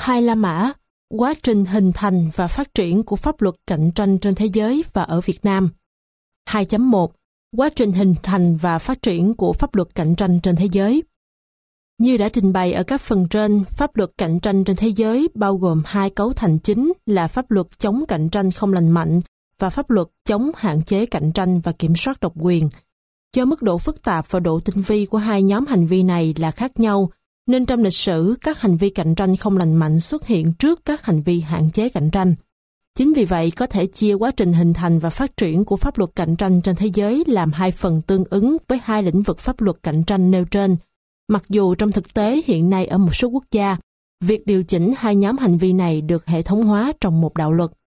Hai La Mã, quá trình hình thành và phát triển của pháp luật cạnh tranh trên thế giới và ở Việt Nam. 2.1. Quá trình hình thành và phát triển của pháp luật cạnh tranh trên thế giới. Như đã trình bày ở các phần trên, pháp luật cạnh tranh trên thế giới bao gồm hai cấu thành chính là pháp luật chống cạnh tranh không lành mạnh và pháp luật chống hạn chế cạnh tranh và kiểm soát độc quyền. Do mức độ phức tạp và độ tinh vi của hai nhóm hành vi này là khác nhau, nên trong lịch sử, các hành vi cạnh tranh không lành mạnh xuất hiện trước các hành vi hạn chế cạnh tranh. Chính vì vậy, có thể chia quá trình hình thành và phát triển của pháp luật cạnh tranh trên thế giới làm hai phần tương ứng với hai lĩnh vực pháp luật cạnh tranh nêu trên. Mặc dù trong thực tế hiện nay ở một số quốc gia, việc điều chỉnh hai nhóm hành vi này được hệ thống hóa trong một đạo luật.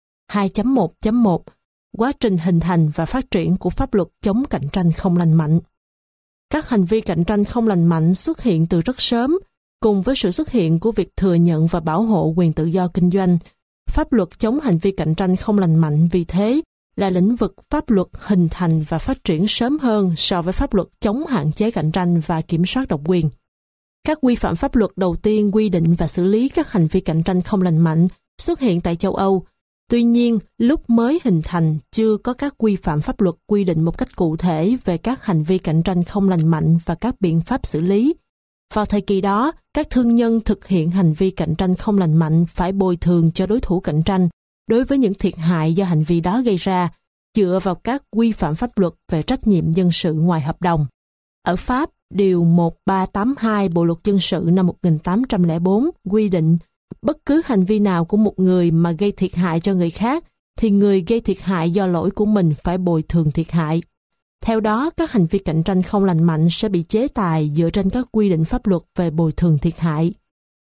2.1.1 Quá trình hình thành và phát triển của pháp luật chống cạnh tranh không lành mạnh. Các hành vi cạnh tranh không lành mạnh xuất hiện từ rất sớm, cùng với sự xuất hiện của việc thừa nhận và bảo hộ quyền tự do kinh doanh. Pháp luật chống hành vi cạnh tranh không lành mạnh vì thế là lĩnh vực pháp luật hình thành và phát triển sớm hơn so với pháp luật chống hạn chế cạnh tranh và kiểm soát độc quyền. Các quy phạm pháp luật đầu tiên quy định và xử lý các hành vi cạnh tranh không lành mạnh xuất hiện tại châu Âu. Tuy nhiên, lúc mới hình thành chưa có các quy phạm pháp luật quy định một cách cụ thể về các hành vi cạnh tranh không lành mạnh và các biện pháp xử lý. Vào thời kỳ đó, các thương nhân thực hiện hành vi cạnh tranh không lành mạnh phải bồi thường cho đối thủ cạnh tranh đối với những thiệt hại do hành vi đó gây ra, dựa vào các quy phạm pháp luật về trách nhiệm dân sự ngoài hợp đồng. Ở Pháp, Điều 1382 Bộ Luật Dân sự năm 1804 quy định bất cứ hành vi nào của một người mà gây thiệt hại cho người khác thì người gây thiệt hại do lỗi của mình phải bồi thường thiệt hại. Theo đó, các hành vi cạnh tranh không lành mạnh sẽ bị chế tài dựa trên các quy định pháp luật về bồi thường thiệt hại.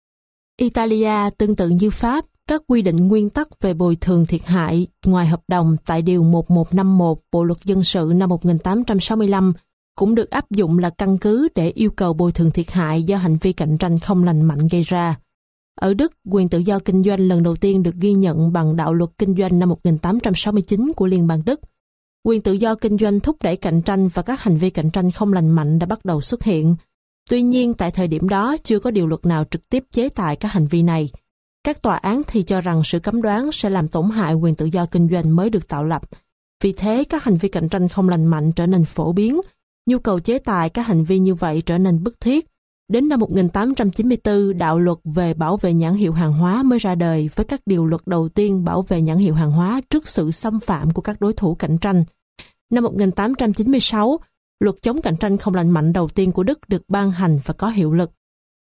Italia tương tự như Pháp, các quy định nguyên tắc về bồi thường thiệt hại ngoài hợp đồng tại Điều 1151 Bộ Luật Dân sự năm 1865 cũng được áp dụng là căn cứ để yêu cầu bồi thường thiệt hại do hành vi cạnh tranh không lành mạnh gây ra. Ở Đức, quyền tự do kinh doanh lần đầu tiên được ghi nhận bằng đạo luật kinh doanh năm 1869 của Liên bang Đức. Quyền tự do kinh doanh thúc đẩy cạnh tranh và các hành vi cạnh tranh không lành mạnh đã bắt đầu xuất hiện. Tuy nhiên, tại thời điểm đó chưa có điều luật nào trực tiếp chế tài các hành vi này. Các tòa án thì cho rằng sự cấm đoán sẽ làm tổn hại quyền tự do kinh doanh mới được tạo lập. Vì thế, các hành vi cạnh tranh không lành mạnh trở nên phổ biến. Nhu cầu chế tài các hành vi như vậy trở nên bức thiết. Đến năm 1894, đạo luật về bảo vệ nhãn hiệu hàng hóa mới ra đời với các điều luật đầu tiên bảo vệ nhãn hiệu hàng hóa trước sự xâm phạm của các đối thủ cạnh tranh. Năm 1896, luật chống cạnh tranh không lành mạnh đầu tiên của Đức được ban hành và có hiệu lực.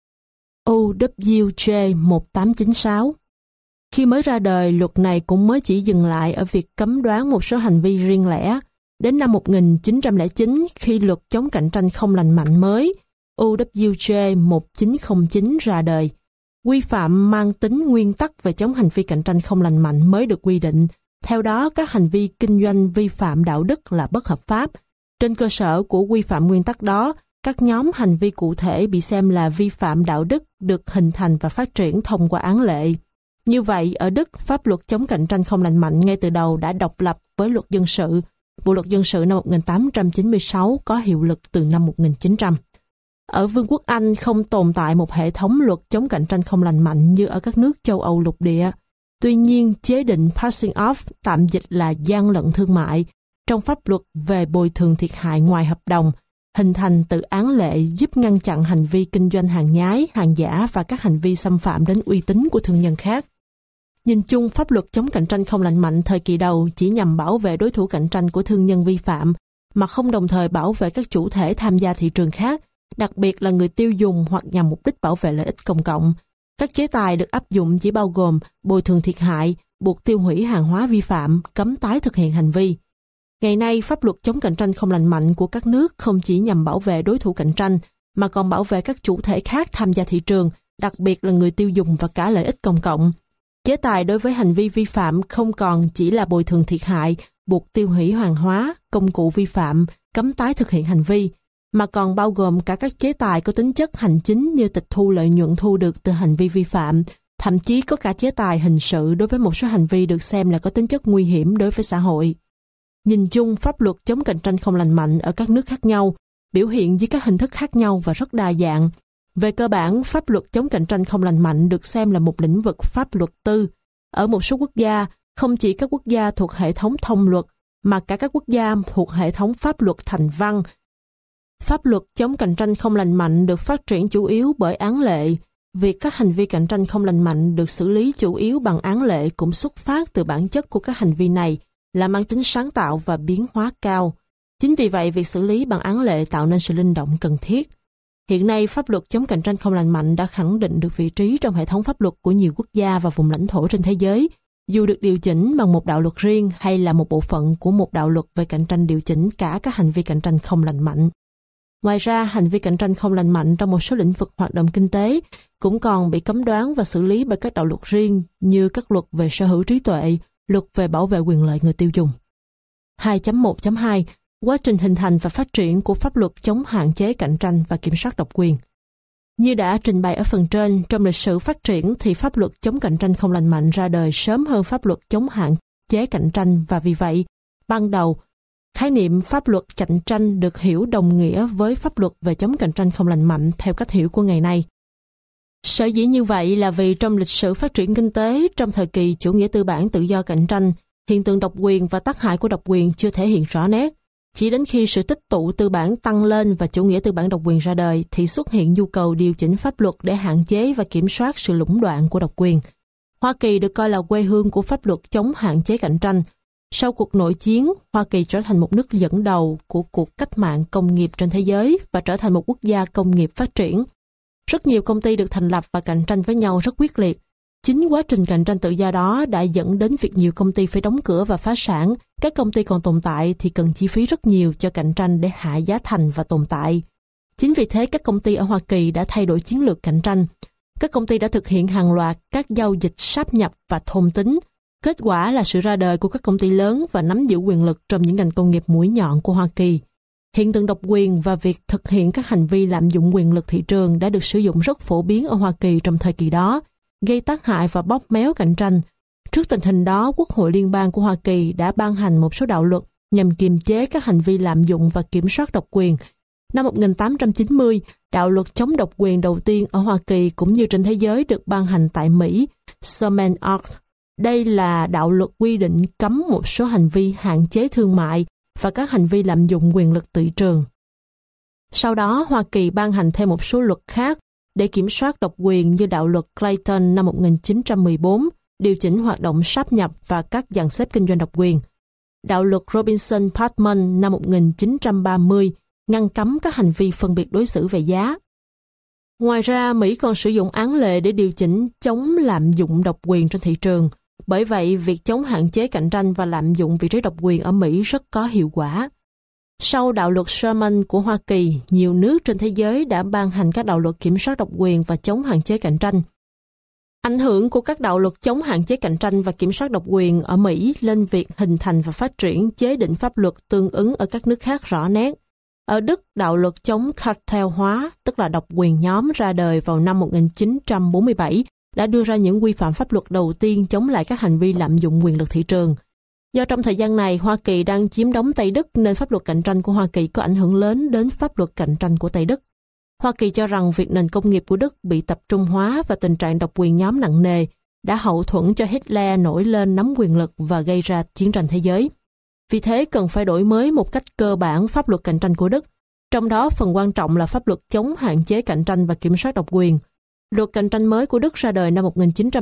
OWJ 1896. Khi mới ra đời, luật này cũng mới chỉ dừng lại ở việc cấm đoán một số hành vi riêng lẻ. Đến năm 1909, khi luật chống cạnh tranh không lành mạnh mới, OWJ 1909 ra đời, quy phạm mang tính nguyên tắc về chống hành vi cạnh tranh không lành mạnh mới được quy định. Theo đó, các hành vi kinh doanh vi phạm đạo đức là bất hợp pháp. Trên cơ sở của quy phạm nguyên tắc đó, các nhóm hành vi cụ thể bị xem là vi phạm đạo đức được hình thành và phát triển thông qua án lệ. Như vậy, ở Đức, pháp luật chống cạnh tranh không lành mạnh ngay từ đầu đã độc lập với luật dân sự. Bộ luật dân sự năm 1896 có hiệu lực từ năm 1900. Ở Vương quốc Anh không tồn tại một hệ thống luật chống cạnh tranh không lành mạnh như ở các nước châu Âu lục địa. Tuy nhiên, chế định passing off, tạm dịch là gian lận thương mại, trong pháp luật về bồi thường thiệt hại ngoài hợp đồng, hình thành từ án lệ giúp ngăn chặn hành vi kinh doanh hàng nhái, hàng giả và các hành vi xâm phạm đến uy tín của thương nhân khác. Nhìn chung, pháp luật chống cạnh tranh không lành mạnh thời kỳ đầu chỉ nhằm bảo vệ đối thủ cạnh tranh của thương nhân vi phạm, mà không đồng thời bảo vệ các chủ thể tham gia thị trường khác, đặc biệt là người tiêu dùng hoặc nhằm mục đích bảo vệ lợi ích công cộng. Các chế tài được áp dụng chỉ bao gồm bồi thường thiệt hại, buộc tiêu hủy hàng hóa vi phạm, cấm tái thực hiện hành vi. Ngày nay, pháp luật chống cạnh tranh không lành mạnh của các nước không chỉ nhằm bảo vệ đối thủ cạnh tranh, mà còn bảo vệ các chủ thể khác tham gia thị trường, đặc biệt là người tiêu dùng và cả lợi ích công cộng. Chế tài đối với hành vi vi phạm không còn chỉ là bồi thường thiệt hại, buộc tiêu hủy hàng hóa, công cụ vi phạm, cấm tái thực hiện hành vi, mà còn bao gồm cả các chế tài có tính chất hành chính như tịch thu lợi nhuận thu được từ hành vi vi phạm, thậm chí có cả chế tài hình sự đối với một số hành vi được xem là có tính chất nguy hiểm đối với xã hội. Nhìn chung, pháp luật chống cạnh tranh không lành mạnh ở các nước khác nhau, biểu hiện dưới các hình thức khác nhau và rất đa dạng. Về cơ bản, pháp luật chống cạnh tranh không lành mạnh được xem là một lĩnh vực pháp luật tư. Ở một số quốc gia, không chỉ các quốc gia thuộc hệ thống thông luật, mà cả các quốc gia thuộc hệ thống pháp luật thành văn. Pháp luật chống cạnh tranh không lành mạnh được phát triển chủ yếu bởi án lệ. Việc các hành vi cạnh tranh không lành mạnh được xử lý chủ yếu bằng án lệ cũng xuất phát từ bản chất của các hành vi này là mang tính sáng tạo và biến hóa cao. Chính vì vậy, việc xử lý bằng án lệ tạo nên sự linh động cần thiết. Hiện nay, pháp luật chống cạnh tranh không lành mạnh đã khẳng định được vị trí trong hệ thống pháp luật của nhiều quốc gia và vùng lãnh thổ trên thế giới, dù được điều chỉnh bằng một đạo luật riêng hay là một bộ phận của một đạo luật về cạnh tranh điều chỉnh cả các hành vi cạnh tranh không lành mạnh. Ngoài ra, hành vi cạnh tranh không lành mạnh trong một số lĩnh vực hoạt động kinh tế cũng còn bị cấm đoán và xử lý bởi các đạo luật riêng như các luật về sở hữu trí tuệ, luật về bảo vệ quyền lợi người tiêu dùng. 2.1.2 Quá trình hình thành và phát triển của pháp luật chống hạn chế cạnh tranh và kiểm soát độc quyền. Như đã trình bày ở phần trên, trong lịch sử phát triển thì pháp luật chống cạnh tranh không lành mạnh ra đời sớm hơn pháp luật chống hạn chế cạnh tranh và vì vậy, ban đầu, khái niệm pháp luật cạnh tranh được hiểu đồng nghĩa với pháp luật về chống cạnh tranh không lành mạnh theo cách hiểu của ngày nay. Sở dĩ như vậy là vì trong lịch sử phát triển kinh tế, trong thời kỳ chủ nghĩa tư bản tự do cạnh tranh, hiện tượng độc quyền và tác hại của độc quyền chưa thể hiện rõ nét. Chỉ đến khi sự tích tụ tư bản tăng lên và chủ nghĩa tư bản độc quyền ra đời thì xuất hiện nhu cầu điều chỉnh pháp luật để hạn chế và kiểm soát sự lũng đoạn của độc quyền. Hoa Kỳ được coi là quê hương của pháp luật chống hạn chế cạnh tranh. Sau cuộc nội chiến, Hoa Kỳ trở thành một nước dẫn đầu của cuộc cách mạng công nghiệp trên thế giới và trở thành một quốc gia công nghiệp phát triển. Rất nhiều công ty được thành lập và cạnh tranh với nhau rất quyết liệt. Chính quá trình cạnh tranh tự do đó đã dẫn đến việc nhiều công ty phải đóng cửa và phá sản. Các công ty còn tồn tại thì cần chi phí rất nhiều cho cạnh tranh để hạ giá thành và tồn tại. Chính vì thế các công ty ở Hoa Kỳ đã thay đổi chiến lược cạnh tranh. Các công ty đã thực hiện hàng loạt các giao dịch sáp nhập và thôn tính. Kết quả là sự ra đời của các công ty lớn và nắm giữ quyền lực trong những ngành công nghiệp mũi nhọn của Hoa Kỳ. Hiện tượng độc quyền và việc thực hiện các hành vi lạm dụng quyền lực thị trường đã được sử dụng rất phổ biến ở Hoa Kỳ trong thời kỳ đó, gây tác hại và bóp méo cạnh tranh. Trước tình hình đó, Quốc hội Liên bang của Hoa Kỳ đã ban hành một số đạo luật nhằm kiềm chế các hành vi lạm dụng và kiểm soát độc quyền. Năm 1890, đạo luật chống độc quyền đầu tiên ở Hoa Kỳ cũng như trên thế giới được ban hành tại Mỹ, Sherman Act. Đây là đạo luật quy định cấm một số hành vi hạn chế thương mại và các hành vi lạm dụng quyền lực thị trường. Sau đó, Hoa Kỳ ban hành thêm một số luật khác để kiểm soát độc quyền như đạo luật Clayton năm 1914, điều chỉnh hoạt động sáp nhập và các dàn xếp kinh doanh độc quyền. Đạo luật Robinson-Parchman năm 1930 ngăn cấm các hành vi phân biệt đối xử về giá. Ngoài ra, Mỹ còn sử dụng án lệ để điều chỉnh chống lạm dụng độc quyền trên thị trường. Bởi vậy, việc chống hạn chế cạnh tranh và lạm dụng vị trí độc quyền ở Mỹ rất có hiệu quả. Sau đạo luật Sherman của Hoa Kỳ, nhiều nước trên thế giới đã ban hành các đạo luật kiểm soát độc quyền và chống hạn chế cạnh tranh. Ảnh hưởng của các đạo luật chống hạn chế cạnh tranh và kiểm soát độc quyền ở Mỹ lên việc hình thành và phát triển chế định pháp luật tương ứng ở các nước khác rõ nét. Ở Đức, đạo luật chống cartel hóa, tức là độc quyền nhóm ra đời vào năm 1947, đã đưa ra những quy phạm pháp luật đầu tiên chống lại các hành vi lạm dụng quyền lực thị trường. Do trong thời gian này, Hoa Kỳ đang chiếm đóng Tây Đức nên pháp luật cạnh tranh của Hoa Kỳ có ảnh hưởng lớn đến pháp luật cạnh tranh của Tây Đức. Hoa Kỳ cho rằng việc nền công nghiệp của Đức bị tập trung hóa và tình trạng độc quyền nhóm nặng nề đã hậu thuẫn cho Hitler nổi lên nắm quyền lực và gây ra chiến tranh thế giới. Vì thế cần phải đổi mới một cách cơ bản pháp luật cạnh tranh của Đức, trong đó phần quan trọng là pháp luật chống hạn chế cạnh tranh và kiểm soát độc quyền. Luật cạnh tranh mới của Đức ra đời năm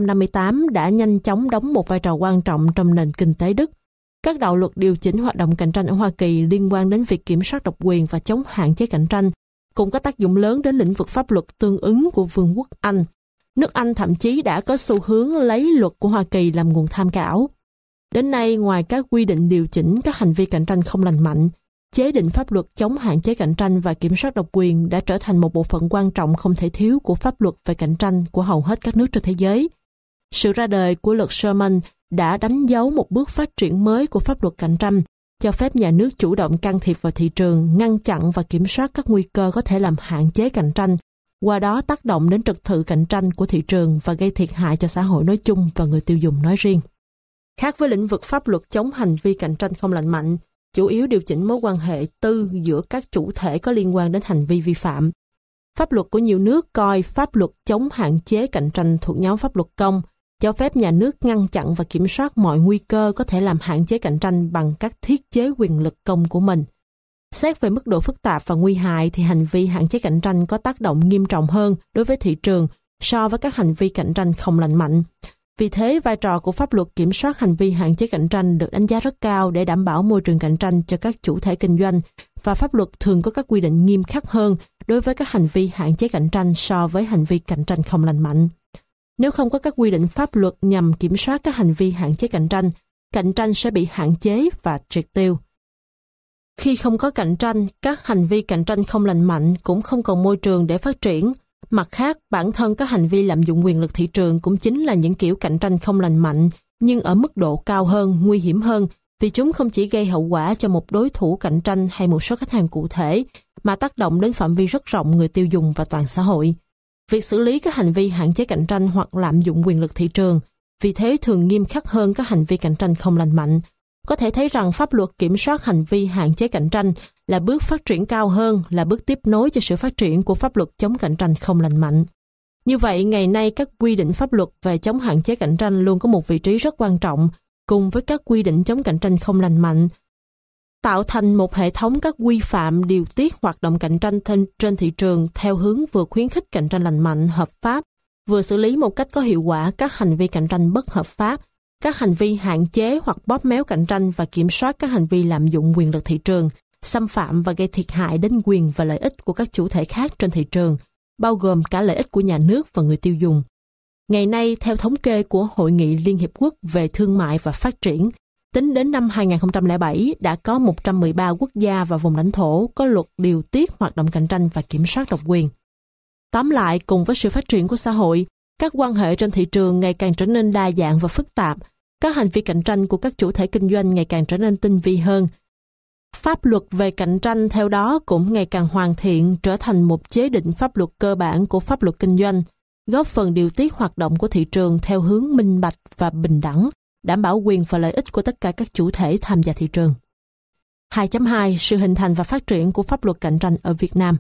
1958 đã nhanh chóng đóng một vai trò quan trọng trong nền kinh tế Đức. Các đạo luật điều chỉnh hoạt động cạnh tranh ở Hoa Kỳ liên quan đến việc kiểm soát độc quyền và chống hạn chế cạnh tranh cũng có tác dụng lớn đến lĩnh vực pháp luật tương ứng của Vương quốc Anh. Nước Anh thậm chí đã có xu hướng lấy luật của Hoa Kỳ làm nguồn tham khảo. Đến nay, ngoài các quy định điều chỉnh các hành vi cạnh tranh không lành mạnh, chế định pháp luật chống hạn chế cạnh tranh và kiểm soát độc quyền đã trở thành một bộ phận quan trọng không thể thiếu của pháp luật về cạnh tranh của hầu hết các nước trên thế giới. Sự ra đời của luật Sherman đã đánh dấu một bước phát triển mới của pháp luật cạnh tranh, cho phép nhà nước chủ động can thiệp vào thị trường, ngăn chặn và kiểm soát các nguy cơ có thể làm hạn chế cạnh tranh, qua đó tác động đến trật tự cạnh tranh của thị trường và gây thiệt hại cho xã hội nói chung và người tiêu dùng nói riêng. Khác với lĩnh vực pháp luật chống hành vi cạnh tranh không lành mạnh, chủ yếu điều chỉnh mối quan hệ tư giữa các chủ thể có liên quan đến hành vi vi phạm. Pháp luật của nhiều nước coi pháp luật chống hạn chế cạnh tranh thuộc nhóm pháp luật công, cho phép nhà nước ngăn chặn và kiểm soát mọi nguy cơ có thể làm hạn chế cạnh tranh bằng các thiết chế quyền lực công của mình. Xét về mức độ phức tạp và nguy hại thì hành vi hạn chế cạnh tranh có tác động nghiêm trọng hơn đối với thị trường so với các hành vi cạnh tranh không lành mạnh. Vì thế, vai trò của pháp luật kiểm soát hành vi hạn chế cạnh tranh được đánh giá rất cao để đảm bảo môi trường cạnh tranh cho các chủ thể kinh doanh, và pháp luật thường có các quy định nghiêm khắc hơn đối với các hành vi hạn chế cạnh tranh so với hành vi cạnh tranh không lành mạnh. Nếu không có các quy định pháp luật nhằm kiểm soát các hành vi hạn chế cạnh tranh sẽ bị hạn chế và triệt tiêu. Khi không có cạnh tranh, các hành vi cạnh tranh không lành mạnh cũng không còn môi trường để phát triển. Mặt khác, bản thân các hành vi lạm dụng quyền lực thị trường cũng chính là những kiểu cạnh tranh không lành mạnh, nhưng ở mức độ cao hơn, nguy hiểm hơn, vì chúng không chỉ gây hậu quả cho một đối thủ cạnh tranh hay một số khách hàng cụ thể, mà tác động đến phạm vi rất rộng người tiêu dùng và toàn xã hội. Việc xử lý các hành vi hạn chế cạnh tranh hoặc lạm dụng quyền lực thị trường, vì thế thường nghiêm khắc hơn các hành vi cạnh tranh không lành mạnh. Có thể thấy rằng pháp luật kiểm soát hành vi hạn chế cạnh tranh là bước phát triển cao hơn, là bước tiếp nối cho sự phát triển của pháp luật chống cạnh tranh không lành mạnh. Như vậy, ngày nay các quy định pháp luật về chống hạn chế cạnh tranh luôn có một vị trí rất quan trọng, cùng với các quy định chống cạnh tranh không lành mạnh, tạo thành một hệ thống các quy phạm điều tiết hoạt động cạnh tranh trên thị trường theo hướng vừa khuyến khích cạnh tranh lành mạnh, hợp pháp, vừa xử lý một cách có hiệu quả các hành vi cạnh tranh bất hợp pháp, các hành vi hạn chế hoặc bóp méo cạnh tranh và kiểm soát các hành vi lạm dụng quyền lực thị trường, xâm phạm và gây thiệt hại đến quyền và lợi ích của các chủ thể khác trên thị trường, bao gồm cả lợi ích của nhà nước và người tiêu dùng. Ngày nay, theo thống kê của Hội nghị Liên Hiệp Quốc về Thương mại và Phát triển, tính đến năm 2007 đã có 113 quốc gia và vùng lãnh thổ có luật điều tiết hoạt động cạnh tranh và kiểm soát độc quyền. Tóm lại, cùng với sự phát triển của xã hội, các quan hệ trên thị trường ngày càng trở nên đa dạng và phức tạp, các hành vi cạnh tranh của các chủ thể kinh doanh ngày càng trở nên tinh vi hơn. Pháp luật về cạnh tranh theo đó cũng ngày càng hoàn thiện, trở thành một chế định pháp luật cơ bản của pháp luật kinh doanh, góp phần điều tiết hoạt động của thị trường theo hướng minh bạch và bình đẳng, đảm bảo quyền và lợi ích của tất cả các chủ thể tham gia thị trường. 2.2 Sự hình thành và phát triển của pháp luật cạnh tranh ở Việt Nam.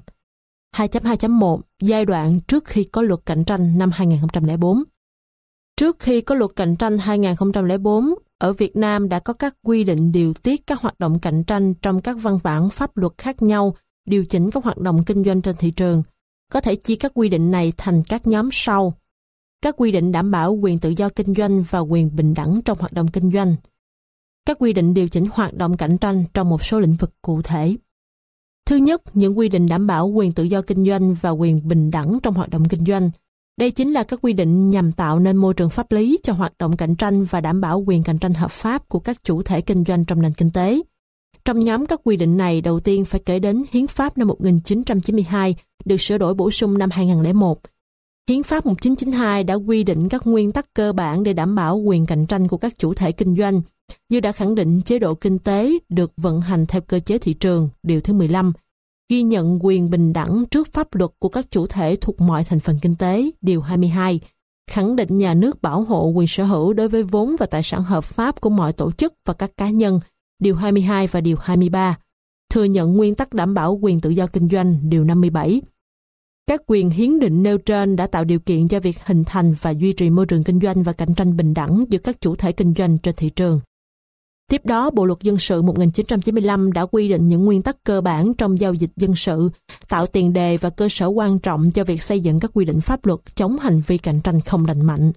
2.2.1 Giai đoạn trước khi có luật cạnh tranh năm 2004. Trước khi có luật cạnh tranh 2004, ở Việt Nam đã có các quy định điều tiết các hoạt động cạnh tranh trong các văn bản pháp luật khác nhau, điều chỉnh các hoạt động kinh doanh trên thị trường. Có thể chia các quy định này thành các nhóm sau. Các quy định đảm bảo quyền tự do kinh doanh và quyền bình đẳng trong hoạt động kinh doanh. Các quy định điều chỉnh hoạt động cạnh tranh trong một số lĩnh vực cụ thể. Thứ nhất, những quy định đảm bảo quyền tự do kinh doanh và quyền bình đẳng trong hoạt động kinh doanh. Đây chính là các quy định nhằm tạo nên môi trường pháp lý cho hoạt động cạnh tranh và đảm bảo quyền cạnh tranh hợp pháp của các chủ thể kinh doanh trong nền kinh tế. Trong nhóm các quy định này, đầu tiên phải kể đến Hiến pháp năm 1992 được sửa đổi bổ sung năm 2001. Hiến pháp 1992 đã quy định các nguyên tắc cơ bản để đảm bảo quyền cạnh tranh của các chủ thể kinh doanh, như đã khẳng định chế độ kinh tế được vận hành theo cơ chế thị trường, điều thứ 15, ghi nhận quyền bình đẳng trước pháp luật của các chủ thể thuộc mọi thành phần kinh tế, điều 22, khẳng định nhà nước bảo hộ quyền sở hữu đối với vốn và tài sản hợp pháp của mọi tổ chức và các cá nhân, điều 22 và điều 23, thừa nhận nguyên tắc đảm bảo quyền tự do kinh doanh, điều 57. Các quyền hiến định nêu trên đã tạo điều kiện cho việc hình thành và duy trì môi trường kinh doanh và cạnh tranh bình đẳng giữa các chủ thể kinh doanh trên thị trường. Tiếp đó, Bộ Luật Dân sự 1995 đã quy định những nguyên tắc cơ bản trong giao dịch dân sự, tạo tiền đề và cơ sở quan trọng cho việc xây dựng các quy định pháp luật chống hành vi cạnh tranh không lành mạnh.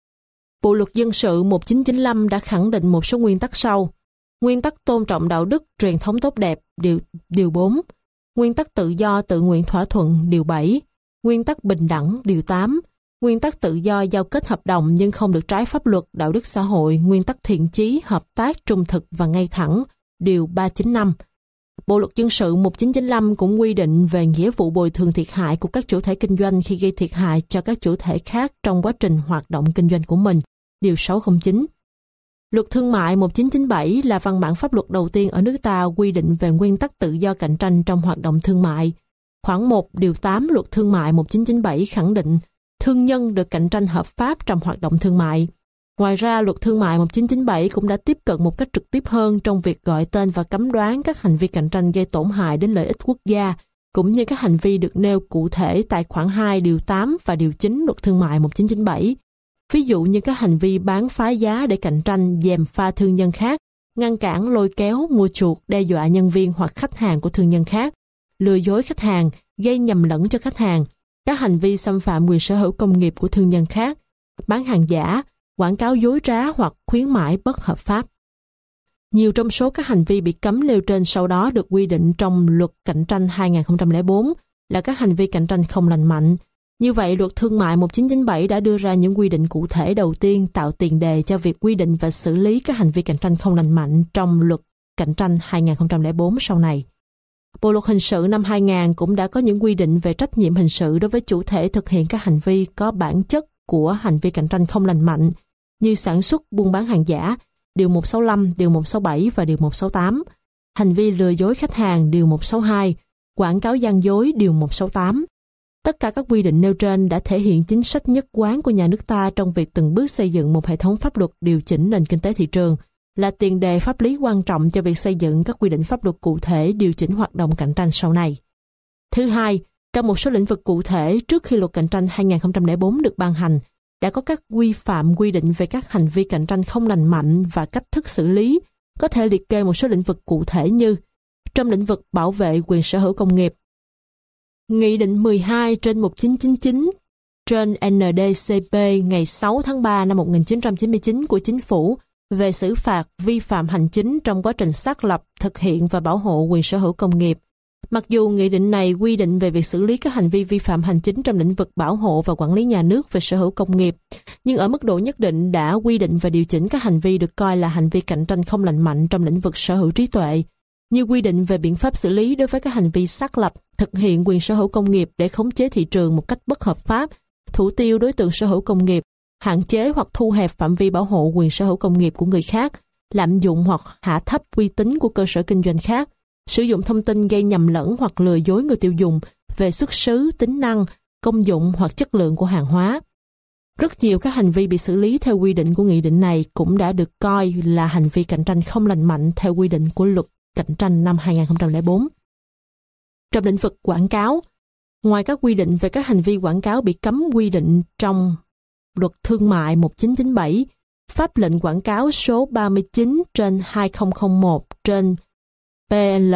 Bộ Luật Dân sự 1995 đã khẳng định một số nguyên tắc sau. Nguyên tắc tôn trọng đạo đức, truyền thống tốt đẹp, điều 4. Nguyên tắc tự do tự nguyện thỏa thuận, điều 7. Nguyên tắc bình đẳng, điều 8. Nguyên tắc tự do giao kết hợp đồng nhưng không được trái pháp luật, đạo đức xã hội, nguyên tắc thiện chí, hợp tác, trung thực và ngay thẳng, điều 395. Bộ Luật Dân sự 1995 cũng quy định về nghĩa vụ bồi thường thiệt hại của các chủ thể kinh doanh khi gây thiệt hại cho các chủ thể khác trong quá trình hoạt động kinh doanh của mình, điều 609. Luật Thương mại 1997 là văn bản pháp luật đầu tiên ở nước ta quy định về nguyên tắc tự do cạnh tranh trong hoạt động thương mại. Khoản 1 điều 8 Luật Thương mại 1997 khẳng định thương nhân được cạnh tranh hợp pháp trong hoạt động thương mại. Ngoài ra, Luật Thương mại 1997 cũng đã tiếp cận một cách trực tiếp hơn trong việc gọi tên và cấm đoán các hành vi cạnh tranh gây tổn hại đến lợi ích quốc gia cũng như các hành vi được nêu cụ thể tại khoản 2 điều 8 và điều 9 Luật Thương mại 1997. Ví dụ như các hành vi bán phá giá để cạnh tranh, gièm pha thương nhân khác, ngăn cản, lôi kéo, mua chuộc, đe dọa nhân viên hoặc khách hàng của thương nhân khác, lừa dối khách hàng, gây nhầm lẫn cho khách hàng, các hành vi xâm phạm quyền sở hữu công nghiệp của thương nhân khác, bán hàng giả, quảng cáo dối trá hoặc khuyến mãi bất hợp pháp. Nhiều trong số các hành vi bị cấm nêu trên sau đó được quy định trong Luật Cạnh tranh 2004 là các hành vi cạnh tranh không lành mạnh. Như vậy, Luật Thương mại 1997 đã đưa ra những quy định cụ thể đầu tiên tạo tiền đề cho việc quy định và xử lý các hành vi cạnh tranh không lành mạnh trong Luật Cạnh tranh 2004 sau này. Bộ Luật Hình sự năm 2000 cũng đã có những quy định về trách nhiệm hình sự đối với chủ thể thực hiện các hành vi có bản chất của hành vi cạnh tranh không lành mạnh như sản xuất, buôn bán hàng giả, Điều 165, Điều 167 và Điều 168, hành vi lừa dối khách hàng, Điều 162, quảng cáo gian dối, Điều 168. Tất cả các quy định nêu trên đã thể hiện chính sách nhất quán của nhà nước ta trong việc từng bước xây dựng một hệ thống pháp luật điều chỉnh nền kinh tế thị trường, là tiền đề pháp lý quan trọng cho việc xây dựng các quy định pháp luật cụ thể điều chỉnh hoạt động cạnh tranh sau này. Thứ hai, trong một số lĩnh vực cụ thể, trước khi Luật Cạnh tranh 2004 được ban hành, đã có các quy phạm quy định về các hành vi cạnh tranh không lành mạnh và cách thức xử lý, có thể liệt kê một số lĩnh vực cụ thể như trong lĩnh vực bảo vệ quyền sở hữu công nghiệp. Nghị định 12/1999 trên NDCP ngày 6 tháng 3 năm 1999 của Chính phủ về xử phạt vi phạm hành chính trong quá trình xác lập, thực hiện và bảo hộ quyền sở hữu công nghiệp. Mặc dù nghị định này quy định về việc xử lý các hành vi vi phạm hành chính trong lĩnh vực bảo hộ và quản lý nhà nước về sở hữu công nghiệp, nhưng ở mức độ nhất định đã quy định và điều chỉnh các hành vi được coi là hành vi cạnh tranh không lành mạnh trong lĩnh vực sở hữu trí tuệ, như quy định về biện pháp xử lý đối với các hành vi xác lập, thực hiện quyền sở hữu công nghiệp để khống chế thị trường một cách bất hợp pháp, thủ tiêu đối tượng sở hữu công nghiệp, hạn chế hoặc thu hẹp phạm vi bảo hộ quyền sở hữu công nghiệp của người khác, lạm dụng hoặc hạ thấp uy tín của cơ sở kinh doanh khác, sử dụng thông tin gây nhầm lẫn hoặc lừa dối người tiêu dùng về xuất xứ, tính năng, công dụng hoặc chất lượng của hàng hóa. Rất nhiều các hành vi bị xử lý theo quy định của nghị định này cũng đã được coi là hành vi cạnh tranh không lành mạnh theo quy định của Luật Cạnh tranh năm 2004. Trong lĩnh vực quảng cáo, ngoài các quy định về các hành vi quảng cáo bị cấm quy định trong Luật Thương mại 1997, Pháp lệnh quảng cáo số 39/2001 trên PL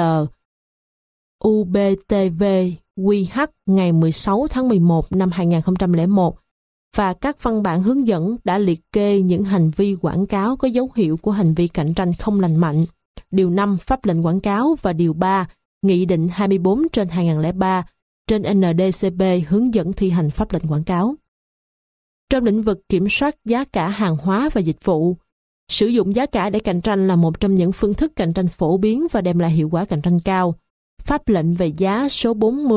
UBTV QH ngày 16 tháng 11 năm 2001 và các văn bản hướng dẫn đã liệt kê những hành vi quảng cáo có dấu hiệu của hành vi cạnh tranh không lành mạnh. Điều 5 Pháp lệnh quảng cáo và Điều 3 Nghị định 24/2003 trên NDCP hướng dẫn thi hành pháp lệnh quảng cáo. Trong lĩnh vực kiểm soát giá cả hàng hóa và dịch vụ, sử dụng giá cả để cạnh tranh là một trong những phương thức cạnh tranh phổ biến và đem lại hiệu quả cạnh tranh cao. Pháp lệnh về giá số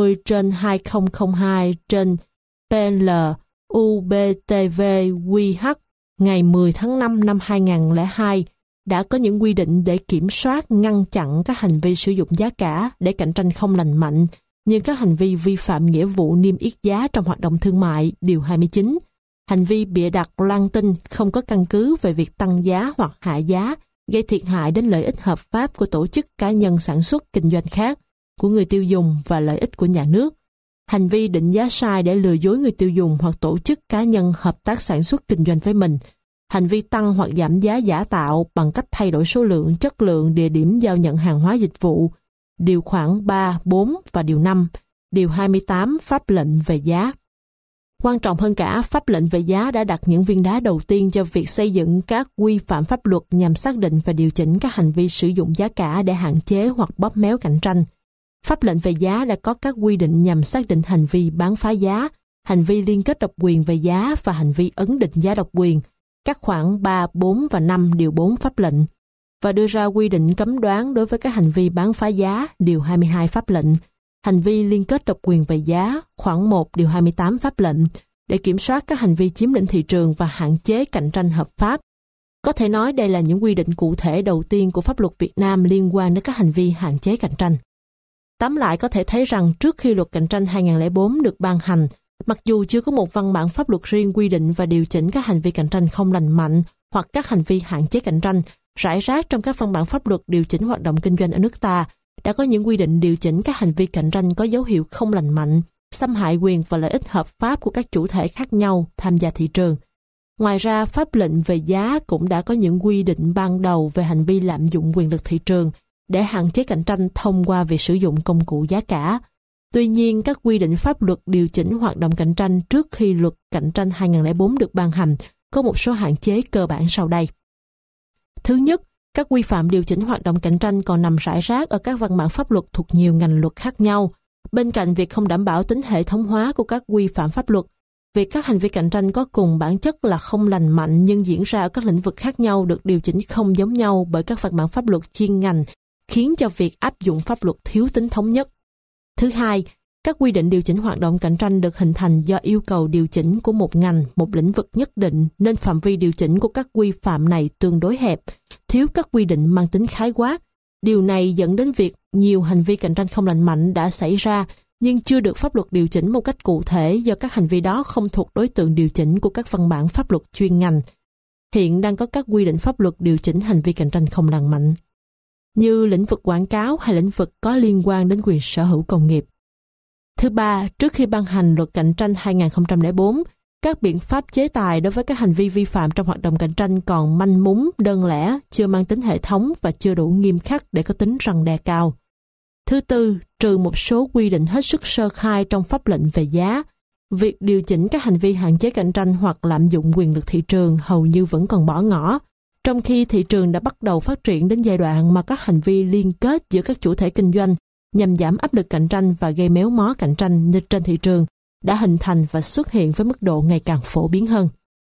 40/2002 trên PL UBTV QH ngày 10 tháng 5 năm 2002 đã có những quy định để kiểm soát, ngăn chặn các hành vi sử dụng giá cả để cạnh tranh không lành mạnh, như các hành vi vi phạm nghĩa vụ niêm yết giá trong hoạt động thương mại, Điều 29, hành vi bịa đặt loan tin không có căn cứ về việc tăng giá hoặc hạ giá, gây thiệt hại đến lợi ích hợp pháp của tổ chức cá nhân sản xuất kinh doanh khác, của người tiêu dùng và lợi ích của nhà nước, hành vi định giá sai để lừa dối người tiêu dùng hoặc tổ chức cá nhân hợp tác sản xuất kinh doanh với mình, hành vi tăng hoặc giảm giá giả tạo bằng cách thay đổi số lượng, chất lượng, địa điểm giao nhận hàng hóa dịch vụ, Điều khoản 3, 4 và Điều 5, Điều 28 Pháp lệnh về giá. Quan trọng hơn cả, pháp lệnh về giá đã đặt những viên đá đầu tiên cho việc xây dựng các quy phạm pháp luật nhằm xác định và điều chỉnh các hành vi sử dụng giá cả để hạn chế hoặc bóp méo cạnh tranh. Pháp lệnh về giá đã có các quy định nhằm xác định hành vi bán phá giá, hành vi liên kết độc quyền về giá và hành vi ấn định giá độc quyền, các khoản 3, 4 và 5 Điều 4 pháp lệnh, và đưa ra quy định cấm đoán đối với các hành vi bán phá giá, Điều 22 pháp lệnh, hành vi liên kết độc quyền về giá, khoản 1 Điều 28 pháp lệnh, để kiểm soát các hành vi chiếm lĩnh thị trường và hạn chế cạnh tranh hợp pháp. Có thể nói đây là những quy định cụ thể đầu tiên của pháp luật Việt Nam liên quan đến các hành vi hạn chế cạnh tranh. Tóm lại, có thể thấy rằng trước khi Luật Cạnh tranh 2004 được ban hành, mặc dù chưa có một văn bản pháp luật riêng quy định và điều chỉnh các hành vi cạnh tranh không lành mạnh hoặc các hành vi hạn chế cạnh tranh, rải rác trong các văn bản pháp luật điều chỉnh hoạt động kinh doanh ở nước ta, đã có những quy định điều chỉnh các hành vi cạnh tranh có dấu hiệu không lành mạnh, xâm hại quyền và lợi ích hợp pháp của các chủ thể khác nhau tham gia thị trường. Ngoài ra, pháp lệnh về giá cũng đã có những quy định ban đầu về hành vi lạm dụng quyền lực thị trường để hạn chế cạnh tranh thông qua việc sử dụng công cụ giá cả. Tuy nhiên, các quy định pháp luật điều chỉnh hoạt động cạnh tranh trước khi luật cạnh tranh 2004 được ban hành có một số hạn chế cơ bản sau đây. Thứ nhất, các quy phạm điều chỉnh hoạt động cạnh tranh còn nằm rải rác ở các văn bản pháp luật thuộc nhiều ngành luật khác nhau. Bên cạnh việc không đảm bảo tính hệ thống hóa của các quy phạm pháp luật, việc các hành vi cạnh tranh có cùng bản chất là không lành mạnh nhưng diễn ra ở các lĩnh vực khác nhau được điều chỉnh không giống nhau bởi các văn bản pháp luật chuyên ngành, khiến cho việc áp dụng pháp luật thiếu tính thống nhất. Thứ hai, các quy định điều chỉnh hoạt động cạnh tranh được hình thành do yêu cầu điều chỉnh của một ngành, một lĩnh vực nhất định, nên phạm vi điều chỉnh của các quy phạm này tương đối hẹp, thiếu các quy định mang tính khái quát. Điều này dẫn đến việc nhiều hành vi cạnh tranh không lành mạnh đã xảy ra nhưng chưa được pháp luật điều chỉnh một cách cụ thể do các hành vi đó không thuộc đối tượng điều chỉnh của các văn bản pháp luật chuyên ngành. Hiện đang có các quy định pháp luật điều chỉnh hành vi cạnh tranh không lành mạnh, như lĩnh vực quảng cáo hay lĩnh vực có liên quan đến quyền sở hữu công nghiệp. Thứ ba, trước khi ban hành luật cạnh tranh 2004, các biện pháp chế tài đối với các hành vi vi phạm trong hoạt động cạnh tranh còn manh mún, đơn lẻ, chưa mang tính hệ thống và chưa đủ nghiêm khắc để có tính răn đe cao. Thứ tư, trừ một số quy định hết sức sơ khai trong pháp lệnh về giá, việc điều chỉnh các hành vi hạn chế cạnh tranh hoặc lạm dụng quyền lực thị trường hầu như vẫn còn bỏ ngỏ, trong khi thị trường đã bắt đầu phát triển đến giai đoạn mà các hành vi liên kết giữa các chủ thể kinh doanh nhằm giảm áp lực cạnh tranh và gây méo mó cạnh tranh trên thị trường đã hình thành và xuất hiện với mức độ ngày càng phổ biến hơn.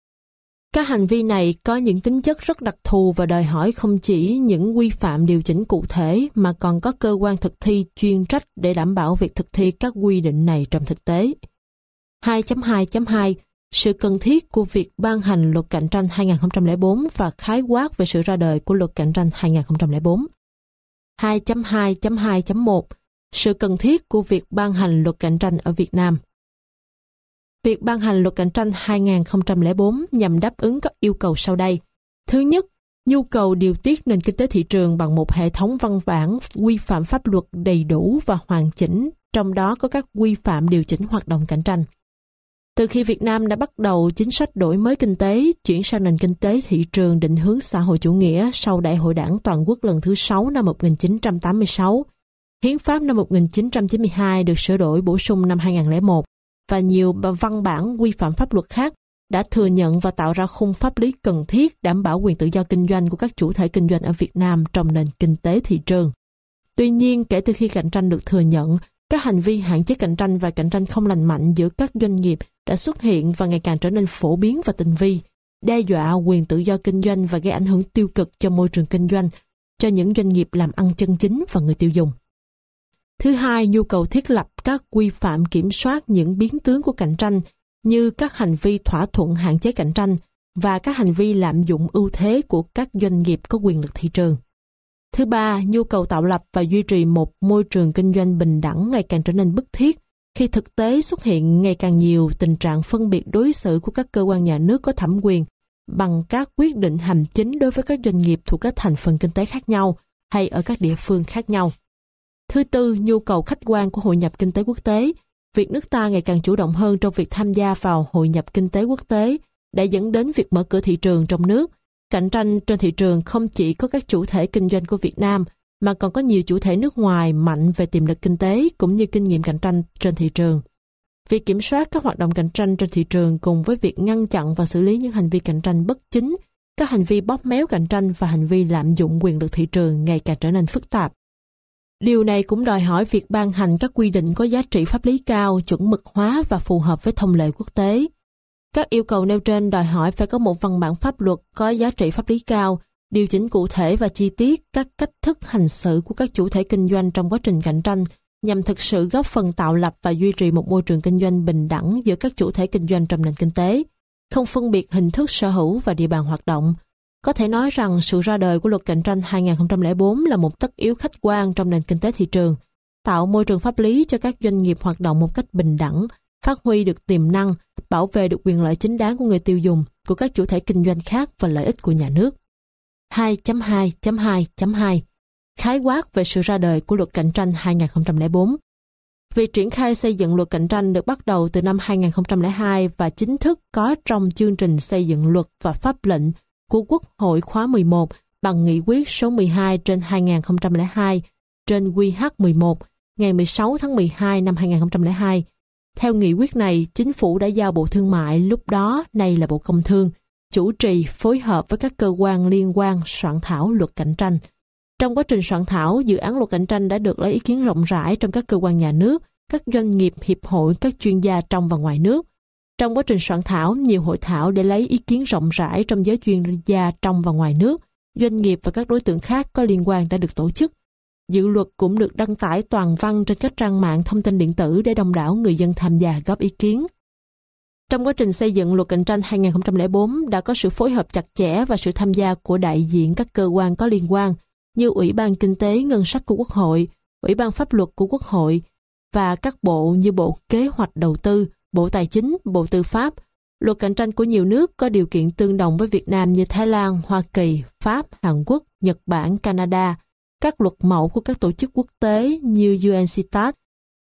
Các hành vi này có những tính chất rất đặc thù và đòi hỏi không chỉ những quy phạm điều chỉnh cụ thể mà còn có cơ quan thực thi chuyên trách để đảm bảo việc thực thi các quy định này trong thực tế. 2.2.2 Sự cần thiết của việc ban hành luật cạnh tranh 2004 và khái quát về sự ra đời của luật cạnh tranh 2004. 2.2.2.1 Sự cần thiết của việc ban hành luật cạnh tranh ở Việt Nam. Việc ban hành luật cạnh tranh 2004 nhằm đáp ứng các yêu cầu sau đây. Thứ nhất, nhu cầu điều tiết nền kinh tế thị trường bằng một hệ thống văn bản quy phạm pháp luật đầy đủ và hoàn chỉnh, trong đó có các quy phạm điều chỉnh hoạt động cạnh tranh. Từ khi Việt Nam đã bắt đầu chính sách đổi mới kinh tế, chuyển sang nền kinh tế thị trường định hướng xã hội chủ nghĩa sau Đại hội Đảng Toàn quốc lần thứ 6 năm 1986, Hiến pháp năm 1992 được sửa đổi bổ sung năm 2001, và nhiều văn bản quy phạm pháp luật khác đã thừa nhận và tạo ra khung pháp lý cần thiết đảm bảo quyền tự do kinh doanh của các chủ thể kinh doanh ở Việt Nam trong nền kinh tế thị trường. Tuy nhiên, kể từ khi cạnh tranh được thừa nhận, các hành vi hạn chế cạnh tranh và cạnh tranh không lành mạnh giữa các doanh nghiệp đã xuất hiện và ngày càng trở nên phổ biến và tinh vi, đe dọa quyền tự do kinh doanh và gây ảnh hưởng tiêu cực cho môi trường kinh doanh, cho những doanh nghiệp làm ăn chân chính và người tiêu dùng. Thứ hai, nhu cầu thiết lập các quy phạm kiểm soát những biến tướng của cạnh tranh như các hành vi thỏa thuận hạn chế cạnh tranh và các hành vi lạm dụng ưu thế của các doanh nghiệp có quyền lực thị trường. Thứ ba, nhu cầu tạo lập và duy trì một môi trường kinh doanh bình đẳng ngày càng trở nên bức thiết khi thực tế xuất hiện ngày càng nhiều tình trạng phân biệt đối xử của các cơ quan nhà nước có thẩm quyền bằng các quyết định hành chính đối với các doanh nghiệp thuộc các thành phần kinh tế khác nhau hay ở các địa phương khác nhau. Thứ tư, nhu cầu khách quan của hội nhập kinh tế quốc tế. Việc nước ta ngày càng chủ động hơn trong việc tham gia vào hội nhập kinh tế quốc tế đã dẫn đến việc mở cửa thị trường trong nước. Cạnh tranh trên thị trường không chỉ có các chủ thể kinh doanh của Việt Nam mà còn có nhiều chủ thể nước ngoài mạnh về tiềm lực kinh tế cũng như kinh nghiệm cạnh tranh trên thị trường. Việc kiểm soát các hoạt động cạnh tranh trên thị trường cùng với việc ngăn chặn và xử lý những hành vi cạnh tranh bất chính, các hành vi bóp méo cạnh tranh và hành vi lạm dụng quyền lực thị trường ngày càng trở nên phức tạp. Điều này cũng đòi hỏi việc ban hành các quy định có giá trị pháp lý cao, chuẩn mực hóa và phù hợp với thông lệ quốc tế. Các yêu cầu nêu trên đòi hỏi phải có một văn bản pháp luật có giá trị pháp lý cao, điều chỉnh cụ thể và chi tiết các cách thức hành xử của các chủ thể kinh doanh trong quá trình cạnh tranh nhằm thực sự góp phần tạo lập và duy trì một môi trường kinh doanh bình đẳng giữa các chủ thể kinh doanh trong nền kinh tế, không phân biệt hình thức sở hữu và địa bàn hoạt động. Có thể nói rằng sự ra đời của luật cạnh tranh 2004 là một tất yếu khách quan trong nền kinh tế thị trường, tạo môi trường pháp lý cho các doanh nghiệp hoạt động một cách bình đẳng, phát huy được tiềm năng, bảo vệ được quyền lợi chính đáng của người tiêu dùng, của các chủ thể kinh doanh khác và lợi ích của nhà nước. 2.2.2.2 Khái quát về sự ra đời của Luật Cạnh tranh 2004. Việc triển khai xây dựng Luật Cạnh tranh được bắt đầu từ năm 2002 và chính thức có trong chương trình xây dựng luật và pháp lệnh của Quốc hội khóa 11 bằng nghị quyết số 12/2002 trên QH11 ngày 16 tháng 12 năm 2002. Theo nghị quyết này, chính phủ đã giao Bộ Thương mại, lúc đó nay là Bộ Công Thương, chủ trì phối hợp với các cơ quan liên quan soạn thảo Luật Cạnh tranh. Trong quá trình soạn thảo, dự án Luật Cạnh tranh đã được lấy ý kiến rộng rãi trong các cơ quan nhà nước, các doanh nghiệp, hiệp hội, các chuyên gia trong và ngoài nước. Trong quá trình soạn thảo, nhiều hội thảo để lấy ý kiến rộng rãi trong giới chuyên gia trong và ngoài nước, doanh nghiệp và các đối tượng khác có liên quan đã được tổ chức. Dự luật cũng được đăng tải toàn văn trên các trang mạng thông tin điện tử để đông đảo người dân tham gia góp ý kiến. Trong quá trình xây dựng Luật Cạnh tranh 2004 đã có sự phối hợp chặt chẽ và sự tham gia của đại diện các cơ quan có liên quan như Ủy ban Kinh tế Ngân sách của Quốc hội, Ủy ban Pháp luật của Quốc hội và các bộ như Bộ Kế hoạch Đầu tư, Bộ Tài chính, Bộ Tư pháp. Luật cạnh tranh của nhiều nước có điều kiện tương đồng với Việt Nam như Thái Lan, Hoa Kỳ, Pháp, Hàn Quốc, Nhật Bản, Canada. Các luật mẫu của các tổ chức quốc tế như UNCTAD,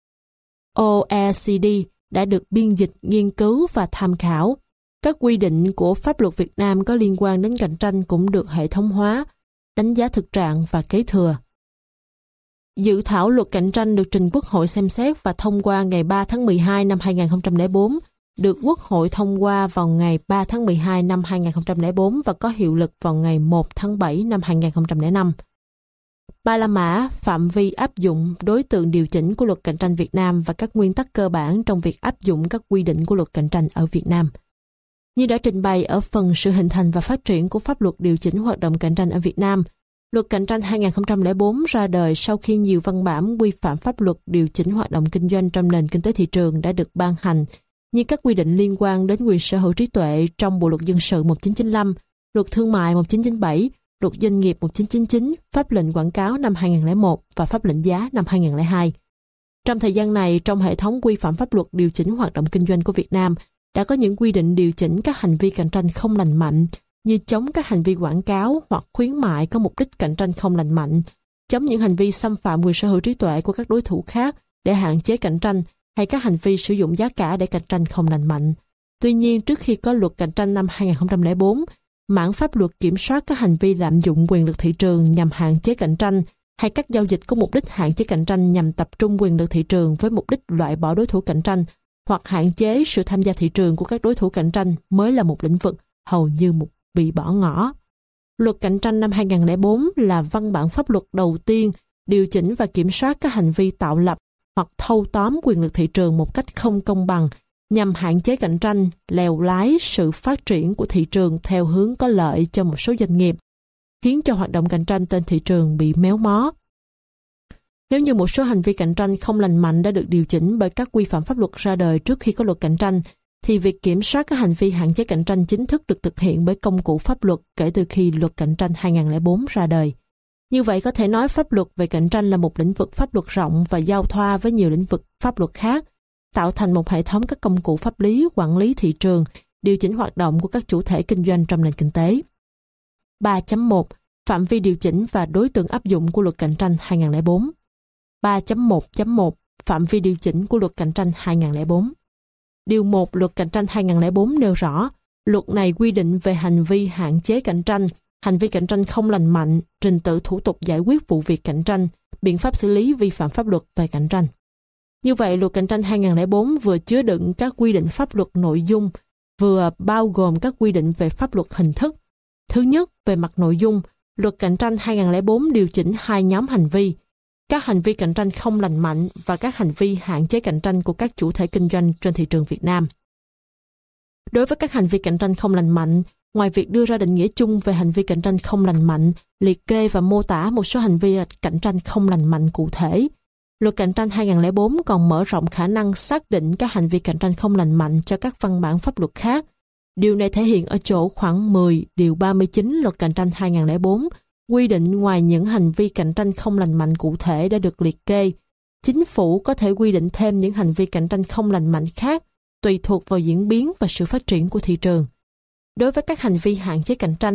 OECD đã được biên dịch, nghiên cứu và tham khảo. Các quy định của pháp luật Việt Nam có liên quan đến cạnh tranh cũng được hệ thống hóa, đánh giá thực trạng và kế thừa. Dự thảo Luật Cạnh tranh được trình Quốc hội xem xét và thông qua ngày 3 tháng 12 năm 2004, được Quốc hội thông qua vào ngày 3 tháng 12 năm 2004 và có hiệu lực vào ngày 1 tháng 7 năm 2005. Ba la mã, phạm vi áp dụng, đối tượng điều chỉnh của Luật Cạnh tranh Việt Nam và các nguyên tắc cơ bản trong việc áp dụng các quy định của Luật Cạnh tranh ở Việt Nam. Như đã trình bày ở phần sự hình thành và phát triển của pháp luật điều chỉnh hoạt động cạnh tranh ở Việt Nam, Luật Cạnh tranh 2004 ra đời sau khi nhiều văn bản quy phạm pháp luật điều chỉnh hoạt động kinh doanh trong nền kinh tế thị trường đã được ban hành, như các quy định liên quan đến quyền sở hữu trí tuệ trong Bộ luật dân sự 1995, Luật Thương mại 1997, Luật Doanh nghiệp 1999, Pháp lệnh quảng cáo năm 2001 và Pháp lệnh giá năm 2002. Trong thời gian này, trong hệ thống quy phạm pháp luật điều chỉnh hoạt động kinh doanh của Việt Nam, đã có những quy định điều chỉnh các hành vi cạnh tranh không lành mạnh, như chống các hành vi quảng cáo hoặc khuyến mại có mục đích cạnh tranh không lành mạnh, chống những hành vi xâm phạm quyền sở hữu trí tuệ của các đối thủ khác để hạn chế cạnh tranh, hay các hành vi sử dụng giá cả để cạnh tranh không lành mạnh. Tuy nhiên, trước khi có Luật Cạnh tranh năm 2004, mảng pháp luật kiểm soát các hành vi lạm dụng quyền lực thị trường nhằm hạn chế cạnh tranh, hay các giao dịch có mục đích hạn chế cạnh tranh nhằm tập trung quyền lực thị trường với mục đích loại bỏ đối thủ cạnh tranh hoặc hạn chế sự tham gia thị trường của các đối thủ cạnh tranh mới là một lĩnh vực hầu như bị bỏ ngỏ. Luật Cạnh tranh năm 2004 là văn bản pháp luật đầu tiên điều chỉnh và kiểm soát các hành vi tạo lập hoặc thâu tóm quyền lực thị trường một cách không công bằng nhằm hạn chế cạnh tranh, lèo lái sự phát triển của thị trường theo hướng có lợi cho một số doanh nghiệp, khiến cho hoạt động cạnh tranh trên thị trường bị méo mó. Nếu như một số hành vi cạnh tranh không lành mạnh đã được điều chỉnh bởi các quy phạm pháp luật ra đời trước khi có Luật Cạnh tranh, thì việc kiểm soát các hành vi hạn chế cạnh tranh chính thức được thực hiện bởi công cụ pháp luật kể từ khi Luật Cạnh tranh 2004 ra đời. Như vậy có thể nói pháp luật về cạnh tranh là một lĩnh vực pháp luật rộng và giao thoa với nhiều lĩnh vực pháp luật khác, tạo thành một hệ thống các công cụ pháp lý quản lý thị trường, điều chỉnh hoạt động của các chủ thể kinh doanh trong nền kinh tế. 3.1 Phạm vi điều chỉnh và đối tượng áp dụng của Luật Cạnh tranh 2004. 3.1.1 Phạm vi điều chỉnh của Luật Cạnh tranh 2004. Điều 1 Luật Cạnh tranh 2004 nêu rõ, luật này quy định về hành vi hạn chế cạnh tranh, hành vi cạnh tranh không lành mạnh, trình tự thủ tục giải quyết vụ việc cạnh tranh, biện pháp xử lý vi phạm pháp luật về cạnh tranh. Như vậy, Luật Cạnh tranh 2004 vừa chứa đựng các quy định pháp luật nội dung, vừa bao gồm các quy định về pháp luật hình thức. Thứ nhất, về mặt nội dung, Luật Cạnh tranh 2004 điều chỉnh hai nhóm hành vi, các hành vi cạnh tranh không lành mạnh và các hành vi hạn chế cạnh tranh của các chủ thể kinh doanh trên thị trường Việt Nam. Đối với các hành vi cạnh tranh không lành mạnh, ngoài việc đưa ra định nghĩa chung về hành vi cạnh tranh không lành mạnh, liệt kê và mô tả một số hành vi cạnh tranh không lành mạnh cụ thể, Luật Cạnh tranh 2004 còn mở rộng khả năng xác định các hành vi cạnh tranh không lành mạnh cho các văn bản pháp luật khác. Điều này thể hiện ở chỗ khoảng 10 điều 39 Luật Cạnh tranh 2004 quy định ngoài những hành vi cạnh tranh không lành mạnh cụ thể đã được liệt kê, chính phủ có thể quy định thêm những hành vi cạnh tranh không lành mạnh khác tùy thuộc vào diễn biến và sự phát triển của thị trường. Đối với các hành vi hạn chế cạnh tranh,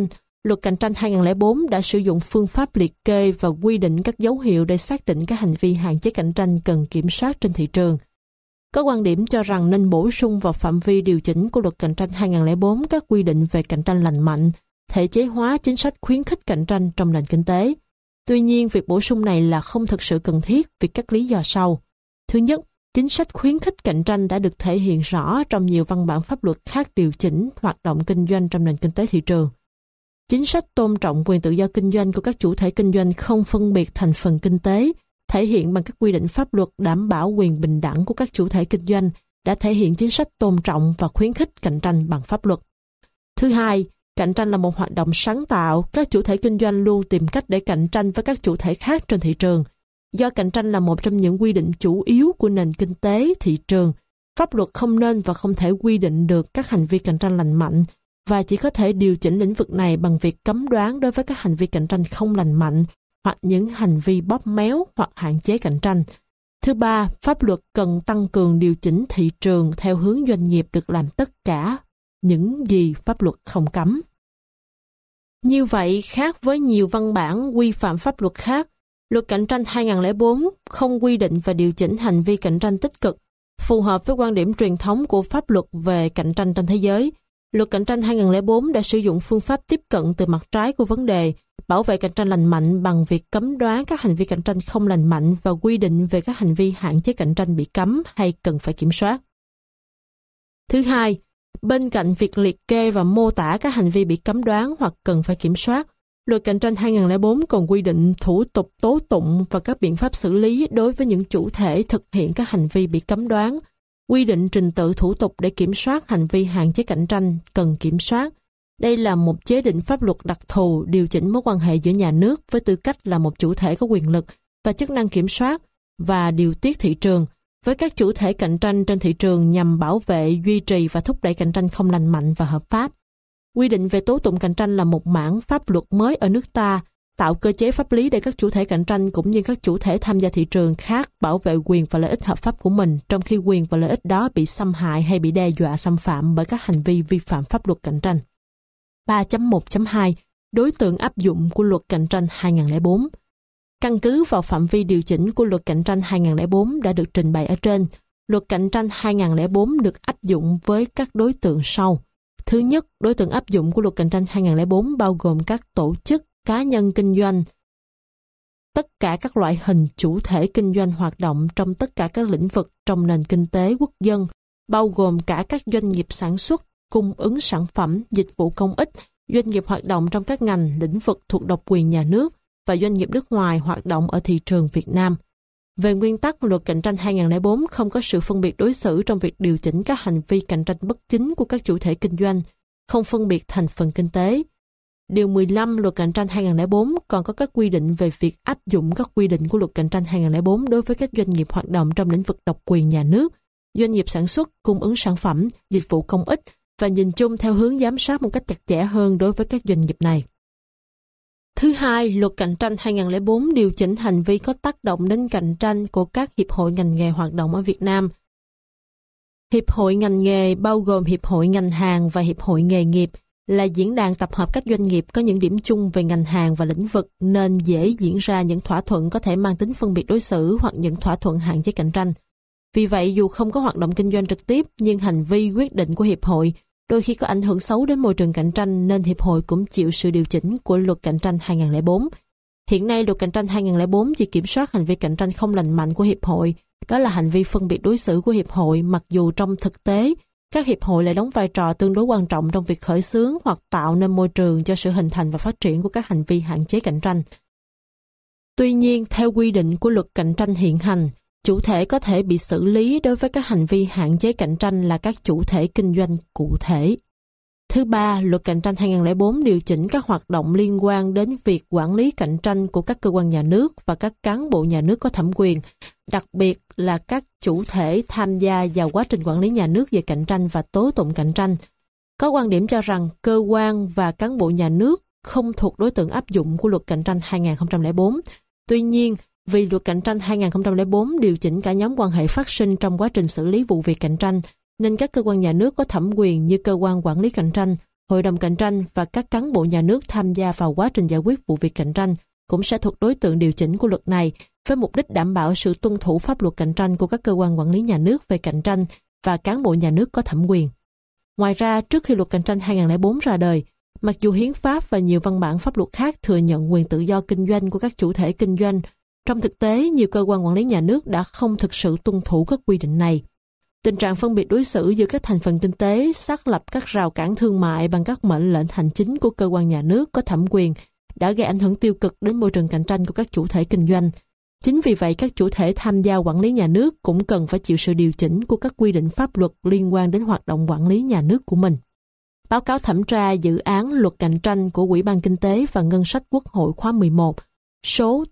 Luật cạnh tranh 2004 đã sử dụng phương pháp liệt kê và quy định các dấu hiệu để xác định các hành vi hạn chế cạnh tranh cần kiểm soát trên thị trường. Có quan điểm cho rằng nên bổ sung vào phạm vi điều chỉnh của luật cạnh tranh 2004 các quy định về cạnh tranh lành mạnh, thể chế hóa chính sách khuyến khích cạnh tranh trong nền kinh tế. Tuy nhiên, việc bổ sung này là không thực sự cần thiết vì các lý do sau. Thứ nhất, chính sách khuyến khích cạnh tranh đã được thể hiện rõ trong nhiều văn bản pháp luật khác điều chỉnh hoạt động kinh doanh trong nền kinh tế thị trường. Chính sách tôn trọng quyền tự do kinh doanh của các chủ thể kinh doanh không phân biệt thành phần kinh tế, thể hiện bằng các quy định pháp luật đảm bảo quyền bình đẳng của các chủ thể kinh doanh, đã thể hiện chính sách tôn trọng và khuyến khích cạnh tranh bằng pháp luật. Thứ hai, cạnh tranh là một hoạt động sáng tạo, các chủ thể kinh doanh luôn tìm cách để cạnh tranh với các chủ thể khác trên thị trường. Do cạnh tranh là một trong những quy định chủ yếu của nền kinh tế thị trường, pháp luật không nên và không thể quy định được các hành vi cạnh tranh lành mạnh, và chỉ có thể điều chỉnh lĩnh vực này bằng việc cấm đoán đối với các hành vi cạnh tranh không lành mạnh hoặc những hành vi bóp méo hoặc hạn chế cạnh tranh. Thứ ba, pháp luật cần tăng cường điều chỉnh thị trường theo hướng doanh nghiệp được làm tất cả những gì pháp luật không cấm. Như vậy, khác với nhiều văn bản quy phạm pháp luật khác, luật cạnh tranh 2004 không quy định và điều chỉnh hành vi cạnh tranh tích cực, phù hợp với quan điểm truyền thống của pháp luật về cạnh tranh trên thế giới. Luật cạnh tranh 2004 đã sử dụng phương pháp tiếp cận từ mặt trái của vấn đề, bảo vệ cạnh tranh lành mạnh bằng việc cấm đoán các hành vi cạnh tranh không lành mạnh và quy định về các hành vi hạn chế cạnh tranh bị cấm hay cần phải kiểm soát. Thứ hai, bên cạnh việc liệt kê và mô tả các hành vi bị cấm đoán hoặc cần phải kiểm soát, luật cạnh tranh 2004 còn quy định thủ tục tố tụng và các biện pháp xử lý đối với những chủ thể thực hiện các hành vi bị cấm đoán, quy định trình tự thủ tục để kiểm soát hành vi hạn chế cạnh tranh cần kiểm soát. Đây là một chế định pháp luật đặc thù điều chỉnh mối quan hệ giữa nhà nước với tư cách là một chủ thể có quyền lực và chức năng kiểm soát và điều tiết thị trường với các chủ thể cạnh tranh trên thị trường nhằm bảo vệ, duy trì và thúc đẩy cạnh tranh không lành mạnh và hợp pháp. Quy định về tố tụng cạnh tranh là một mảng pháp luật mới ở nước ta, tạo cơ chế pháp lý để các chủ thể cạnh tranh cũng như các chủ thể tham gia thị trường khác bảo vệ quyền và lợi ích hợp pháp của mình, trong khi quyền và lợi ích đó bị xâm hại hay bị đe dọa xâm phạm bởi các hành vi vi phạm pháp luật cạnh tranh. 3.1.2 Đối tượng áp dụng của luật cạnh tranh 2004. Căn cứ vào phạm vi điều chỉnh của luật cạnh tranh 2004 đã được trình bày ở trên, luật cạnh tranh 2004 được áp dụng với các đối tượng sau. Thứ nhất, đối tượng áp dụng của luật cạnh tranh 2004 bao gồm các tổ chức, cá nhân kinh doanh, tất cả các loại hình chủ thể kinh doanh hoạt động trong tất cả các lĩnh vực trong nền kinh tế quốc dân, bao gồm cả các doanh nghiệp sản xuất, cung ứng sản phẩm, dịch vụ công ích, doanh nghiệp hoạt động trong các ngành, lĩnh vực thuộc độc quyền nhà nước và doanh nghiệp nước ngoài hoạt động ở thị trường Việt Nam. Về nguyên tắc, luật cạnh tranh 2004 không có sự phân biệt đối xử trong việc điều chỉnh các hành vi cạnh tranh bất chính của các chủ thể kinh doanh, không phân biệt thành phần kinh tế. Điều 15 luật cạnh tranh 2004 còn có các quy định về việc áp dụng các quy định của luật cạnh tranh 2004 đối với các doanh nghiệp hoạt động trong lĩnh vực độc quyền nhà nước, doanh nghiệp sản xuất, cung ứng sản phẩm, dịch vụ công ích và nhìn chung theo hướng giám sát một cách chặt chẽ hơn đối với các doanh nghiệp này. Thứ hai, luật cạnh tranh 2004 điều chỉnh hành vi có tác động đến cạnh tranh của các hiệp hội ngành nghề hoạt động ở Việt Nam. Hiệp hội ngành nghề bao gồm Hiệp hội ngành hàng và Hiệp hội nghề nghiệp là diễn đàn tập hợp các doanh nghiệp có những điểm chung về ngành hàng và lĩnh vực nên dễ diễn ra những thỏa thuận có thể mang tính phân biệt đối xử hoặc những thỏa thuận hạn chế cạnh tranh. Vì vậy, dù không có hoạt động kinh doanh trực tiếp, nhưng hành vi quyết định của Hiệp hội đôi khi có ảnh hưởng xấu đến môi trường cạnh tranh nên Hiệp hội cũng chịu sự điều chỉnh của luật cạnh tranh 2004. Hiện nay, luật cạnh tranh 2004 chỉ kiểm soát hành vi cạnh tranh không lành mạnh của Hiệp hội, đó là hành vi phân biệt đối xử của Hiệp hội, mặc dù trong thực tế, các hiệp hội lại đóng vai trò tương đối quan trọng trong việc khởi xướng hoặc tạo nên môi trường cho sự hình thành và phát triển của các hành vi hạn chế cạnh tranh. Tuy nhiên, theo quy định của luật cạnh tranh hiện hành, chủ thể có thể bị xử lý đối với các hành vi hạn chế cạnh tranh là các chủ thể kinh doanh cụ thể. Thứ ba, luật cạnh tranh 2004 điều chỉnh các hoạt động liên quan đến việc quản lý cạnh tranh của các cơ quan nhà nước và các cán bộ nhà nước có thẩm quyền, đặc biệt là các chủ thể tham gia vào quá trình quản lý nhà nước về cạnh tranh và tố tụng cạnh tranh. Có quan điểm cho rằng cơ quan và cán bộ nhà nước không thuộc đối tượng áp dụng của luật cạnh tranh 2004. Tuy nhiên, vì luật cạnh tranh 2004 điều chỉnh cả nhóm quan hệ phát sinh trong quá trình xử lý vụ việc cạnh tranh, nên các cơ quan nhà nước có thẩm quyền như cơ quan quản lý cạnh tranh, hội đồng cạnh tranh và các cán bộ nhà nước tham gia vào quá trình giải quyết vụ việc cạnh tranh cũng sẽ thuộc đối tượng điều chỉnh của luật này với mục đích đảm bảo sự tuân thủ pháp luật cạnh tranh của các cơ quan quản lý nhà nước về cạnh tranh và cán bộ nhà nước có thẩm quyền. Ngoài ra, trước khi luật cạnh tranh 2004 ra đời, mặc dù hiến pháp và nhiều văn bản pháp luật khác thừa nhận quyền tự do kinh doanh của các chủ thể kinh doanh, trong thực tế, nhiều cơ quan quản lý nhà nước đã không thực sự tuân thủ các quy định này. Tình trạng phân biệt đối xử giữa các thành phần kinh tế, xác lập các rào cản thương mại bằng các mệnh lệnh hành chính của cơ quan nhà nước có thẩm quyền đã gây ảnh hưởng tiêu cực đến môi trường cạnh tranh của các chủ thể kinh doanh. Chính vì vậy, các chủ thể tham gia quản lý nhà nước cũng cần phải chịu sự điều chỉnh của các quy định pháp luật liên quan đến hoạt động quản lý nhà nước của mình. Báo cáo thẩm tra dự án luật cạnh tranh của Ủy ban Kinh tế và Ngân sách Quốc hội khóa 11, số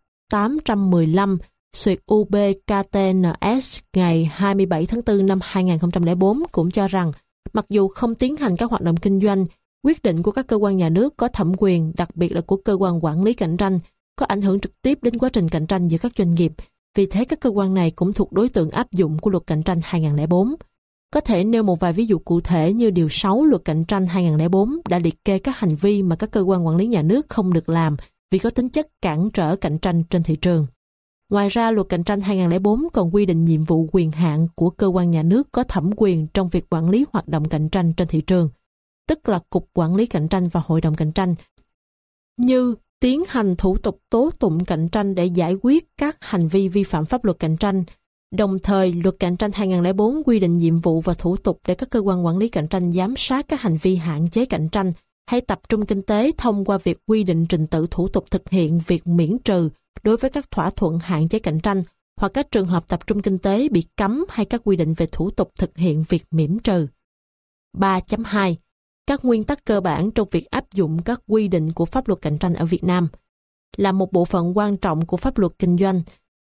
815/UBKTNS ngày 27 tháng 4 năm 2004 cũng cho rằng, mặc dù không tiến hành các hoạt động kinh doanh, quyết định của các cơ quan nhà nước có thẩm quyền, đặc biệt là của cơ quan quản lý cạnh tranh, có ảnh hưởng trực tiếp đến quá trình cạnh tranh giữa các doanh nghiệp. Vì thế, các cơ quan này cũng thuộc đối tượng áp dụng của luật cạnh tranh 2004. Có thể nêu một vài ví dụ cụ thể như Điều 6 luật cạnh tranh 2004 đã liệt kê các hành vi mà các cơ quan quản lý nhà nước không được làm vì có tính chất cản trở cạnh tranh trên thị trường. Ngoài ra, luật cạnh tranh 2004 còn quy định nhiệm vụ quyền hạn của cơ quan nhà nước có thẩm quyền trong việc quản lý hoạt động cạnh tranh trên thị trường, tức là Cục Quản lý Cạnh tranh và Hội đồng Cạnh tranh, như tiến hành thủ tục tố tụng cạnh tranh để giải quyết các hành vi vi phạm pháp luật cạnh tranh. Đồng thời, luật cạnh tranh 2004 quy định nhiệm vụ và thủ tục để các cơ quan quản lý cạnh tranh giám sát các hành vi hạn chế cạnh tranh hay tập trung kinh tế thông qua việc quy định trình tự thủ tục thực hiện việc miễn trừ đối với các thỏa thuận hạn chế cạnh tranh hoặc các trường hợp tập trung kinh tế bị cấm hay các quy định về thủ tục thực hiện việc miễn trừ. 3.2. Các nguyên tắc cơ bản trong việc áp dụng các quy định của pháp luật cạnh tranh ở Việt Nam là một bộ phận quan trọng của pháp luật kinh doanh.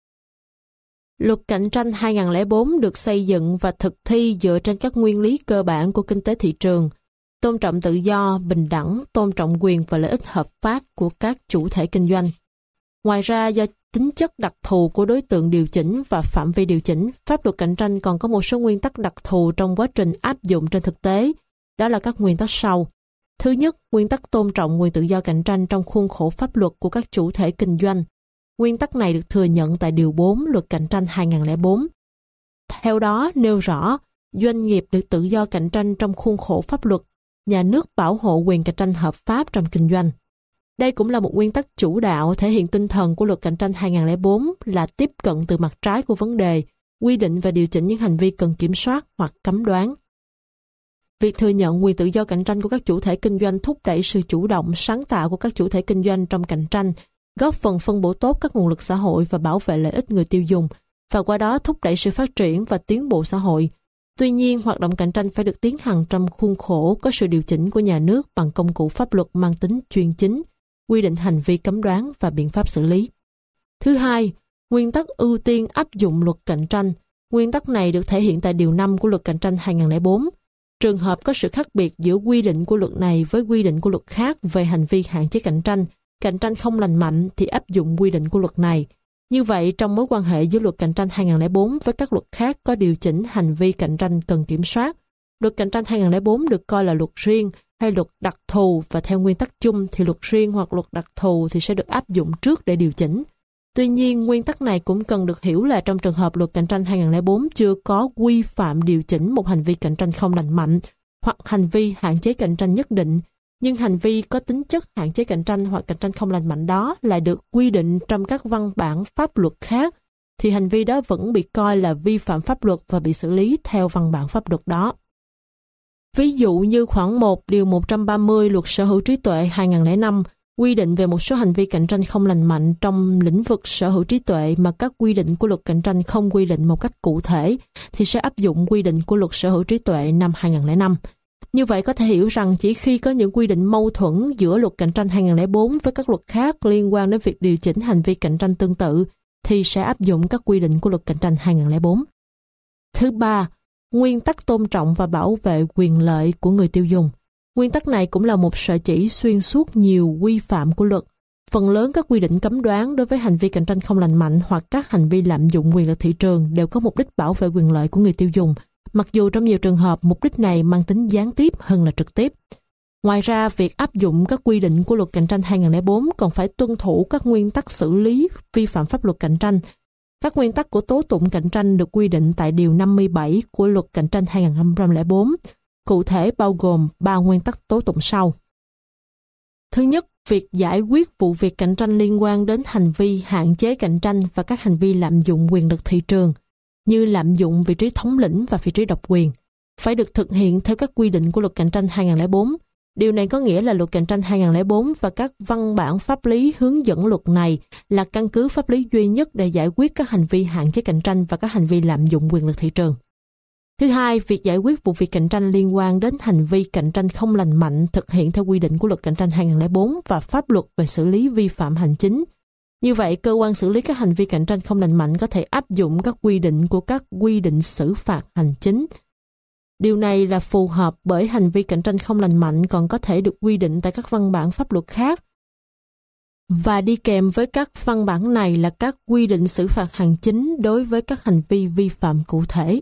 Luật cạnh tranh 2004 được xây dựng và thực thi dựa trên các nguyên lý cơ bản của kinh tế thị trường, tôn trọng tự do, bình đẳng, tôn trọng quyền và lợi ích hợp pháp của các chủ thể kinh doanh. Ngoài ra, do tính chất đặc thù của đối tượng điều chỉnh và phạm vi điều chỉnh, pháp luật cạnh tranh còn có một số nguyên tắc đặc thù trong quá trình áp dụng trên thực tế. Đó là các nguyên tắc sau. Thứ nhất, nguyên tắc tôn trọng quyền tự do cạnh tranh trong khuôn khổ pháp luật của các chủ thể kinh doanh. Nguyên tắc này được thừa nhận tại Điều 4 Luật Cạnh tranh 2004. Theo đó, nêu rõ, doanh nghiệp được tự do cạnh tranh trong khuôn khổ pháp luật, nhà nước bảo hộ quyền cạnh tranh hợp pháp trong kinh doanh. Đây cũng là một nguyên tắc chủ đạo thể hiện tinh thần của Luật Cạnh tranh 2004 là tiếp cận từ mặt trái của vấn đề, quy định và điều chỉnh những hành vi cần kiểm soát hoặc cấm đoán. Việc thừa nhận quyền tự do cạnh tranh của các chủ thể kinh doanh thúc đẩy sự chủ động, sáng tạo của các chủ thể kinh doanh trong cạnh tranh, góp phần phân bổ tốt các nguồn lực xã hội và bảo vệ lợi ích người tiêu dùng, và qua đó thúc đẩy sự phát triển và tiến bộ xã hội. Tuy nhiên, hoạt động cạnh tranh phải được tiến hành trong khuôn khổ có sự điều chỉnh của nhà nước bằng công cụ pháp luật mang tính chuyên chính, quy định hành vi cấm đoán và biện pháp xử lý. Thứ hai, nguyên tắc ưu tiên áp dụng luật cạnh tranh. Nguyên tắc này được thể hiện tại Điều 5 của Luật Cạnh tranh 2004. Trường hợp có sự khác biệt giữa quy định của luật này với quy định của luật khác về hành vi hạn chế cạnh tranh không lành mạnh thì áp dụng quy định của luật này. Như vậy, trong mối quan hệ giữa Luật Cạnh tranh 2004 với các luật khác có điều chỉnh hành vi cạnh tranh cần kiểm soát, Luật Cạnh tranh 2004 được coi là luật riêng hay luật đặc thù, và theo nguyên tắc chung thì luật riêng hoặc luật đặc thù thì sẽ được áp dụng trước để điều chỉnh. Tuy nhiên, nguyên tắc này cũng cần được hiểu là trong trường hợp Luật Cạnh tranh 2004 chưa có quy phạm điều chỉnh một hành vi cạnh tranh không lành mạnh hoặc hành vi hạn chế cạnh tranh nhất định, nhưng hành vi có tính chất hạn chế cạnh tranh hoặc cạnh tranh không lành mạnh đó lại được quy định trong các văn bản pháp luật khác, thì hành vi đó vẫn bị coi là vi phạm pháp luật và bị xử lý theo văn bản pháp luật đó. Ví dụ như khoản 1 điều 130 Luật Sở hữu trí tuệ 2005 quy định về một số hành vi cạnh tranh không lành mạnh trong lĩnh vực sở hữu trí tuệ mà các quy định của luật cạnh tranh không quy định một cách cụ thể, thì sẽ áp dụng quy định của Luật Sở hữu trí tuệ năm 2005. Như vậy có thể hiểu rằng chỉ khi có những quy định mâu thuẫn giữa Luật Cạnh tranh 2004 với các luật khác liên quan đến việc điều chỉnh hành vi cạnh tranh tương tự, thì sẽ áp dụng các quy định của Luật Cạnh tranh 2004. Thứ ba, nguyên tắc tôn trọng và bảo vệ quyền lợi của người tiêu dùng. Nguyên tắc này cũng là một sợi chỉ xuyên suốt nhiều quy phạm của luật. Phần lớn các quy định cấm đoán đối với hành vi cạnh tranh không lành mạnh hoặc các hành vi lạm dụng quyền lực thị trường đều có mục đích bảo vệ quyền lợi của người tiêu dùng, mặc dù trong nhiều trường hợp mục đích này mang tính gián tiếp hơn là trực tiếp. Ngoài ra, việc áp dụng các quy định của Luật Cạnh tranh 2004 còn phải tuân thủ các nguyên tắc xử lý vi phạm pháp luật cạnh tranh. Các nguyên tắc của tố tụng cạnh tranh được quy định tại Điều 57 của Luật Cạnh tranh 2004, cụ thể bao gồm 3 nguyên tắc tố tụng sau. Thứ nhất, việc giải quyết vụ việc cạnh tranh liên quan đến hành vi hạn chế cạnh tranh và các hành vi lạm dụng quyền lực thị trường, như lạm dụng vị trí thống lĩnh và vị trí độc quyền, phải được thực hiện theo các quy định của Luật Cạnh tranh 2004. Điều này có nghĩa là Luật Cạnh tranh 2004 và các văn bản pháp lý hướng dẫn luật này là căn cứ pháp lý duy nhất để giải quyết các hành vi hạn chế cạnh tranh và các hành vi lạm dụng quyền lực thị trường. Thứ hai, việc giải quyết vụ việc cạnh tranh liên quan đến hành vi cạnh tranh không lành mạnh thực hiện theo quy định của Luật Cạnh tranh 2004 và pháp luật về xử lý vi phạm hành chính. Như vậy, cơ quan xử lý các hành vi cạnh tranh không lành mạnh có thể áp dụng các quy định của các quy định xử phạt hành chính. Điều này là phù hợp bởi hành vi cạnh tranh không lành mạnh còn có thể được quy định tại các văn bản pháp luật khác. Và đi kèm với các văn bản này là các quy định xử phạt hành chính đối với các hành vi vi phạm cụ thể.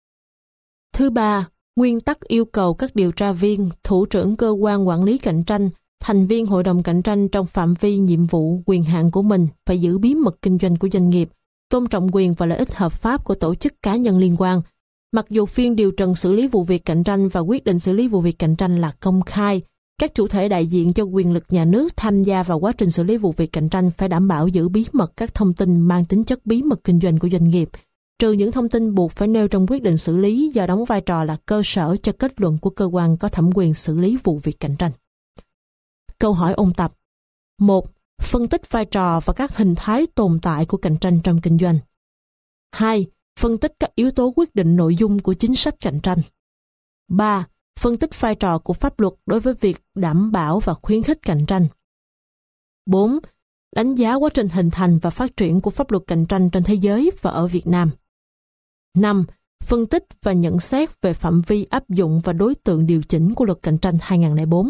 Thứ ba, nguyên tắc yêu cầu các điều tra viên, thủ trưởng cơ quan quản lý cạnh tranh, thành viên hội đồng cạnh tranh trong phạm vi nhiệm vụ, quyền hạn của mình phải giữ bí mật kinh doanh của doanh nghiệp, tôn trọng quyền và lợi ích hợp pháp của tổ chức cá nhân liên quan. Mặc dù phiên điều trần xử lý vụ việc cạnh tranh và quyết định xử lý vụ việc cạnh tranh là công khai, các chủ thể đại diện cho quyền lực nhà nước tham gia vào quá trình xử lý vụ việc cạnh tranh phải đảm bảo giữ bí mật các thông tin mang tính chất bí mật kinh doanh của doanh nghiệp, trừ những thông tin buộc phải nêu trong quyết định xử lý do đóng vai trò là cơ sở cho kết luận của cơ quan có thẩm quyền xử lý vụ việc cạnh tranh. Câu hỏi ôn tập. 1. Phân tích vai trò và các hình thái tồn tại của cạnh tranh trong kinh doanh. 2. Phân tích các yếu tố quyết định nội dung của chính sách cạnh tranh. 3. Phân tích vai trò của pháp luật đối với việc đảm bảo và khuyến khích cạnh tranh. 4. Đánh giá quá trình hình thành và phát triển của pháp luật cạnh tranh trên thế giới và ở Việt Nam. 5. Phân tích và nhận xét về phạm vi áp dụng và đối tượng điều chỉnh của Luật Cạnh tranh 2004.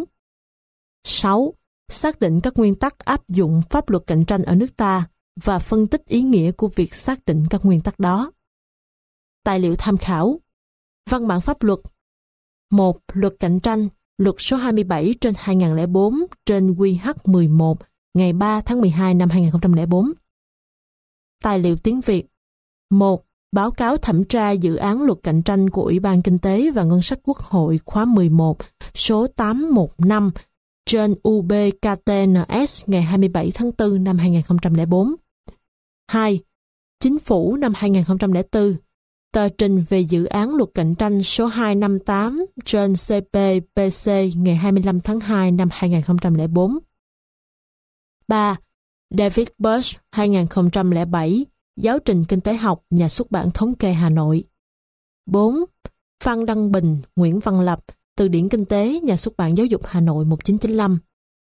6. Xác định các nguyên tắc áp dụng pháp luật cạnh tranh ở nước ta và phân tích ý nghĩa của việc xác định các nguyên tắc đó. Tài liệu tham khảo. Văn bản pháp luật. 1. Luật cạnh tranh, luật số 27/2004 trên QH11 ngày 3 tháng 12 năm 2004. Tài liệu tiếng Việt. 1. Báo cáo thẩm tra dự án luật cạnh tranh của Ủy ban Kinh tế và Ngân sách Quốc hội khóa 11 số 815 trên UBKTNS ngày 27 tháng 4 năm 2004. 2. Chính phủ năm 2004. Tờ trình về dự án luật cạnh tranh số 258 trên CPPC ngày 25 tháng 2 năm 2004. 3. David Bush 2007, Giáo trình Kinh tế học, Nhà xuất bản Thống kê Hà Nội. 4. Phan Đăng Bình, Nguyễn Văn Lập, Từ điển Kinh tế, Nhà xuất bản Giáo dục Hà Nội 1995.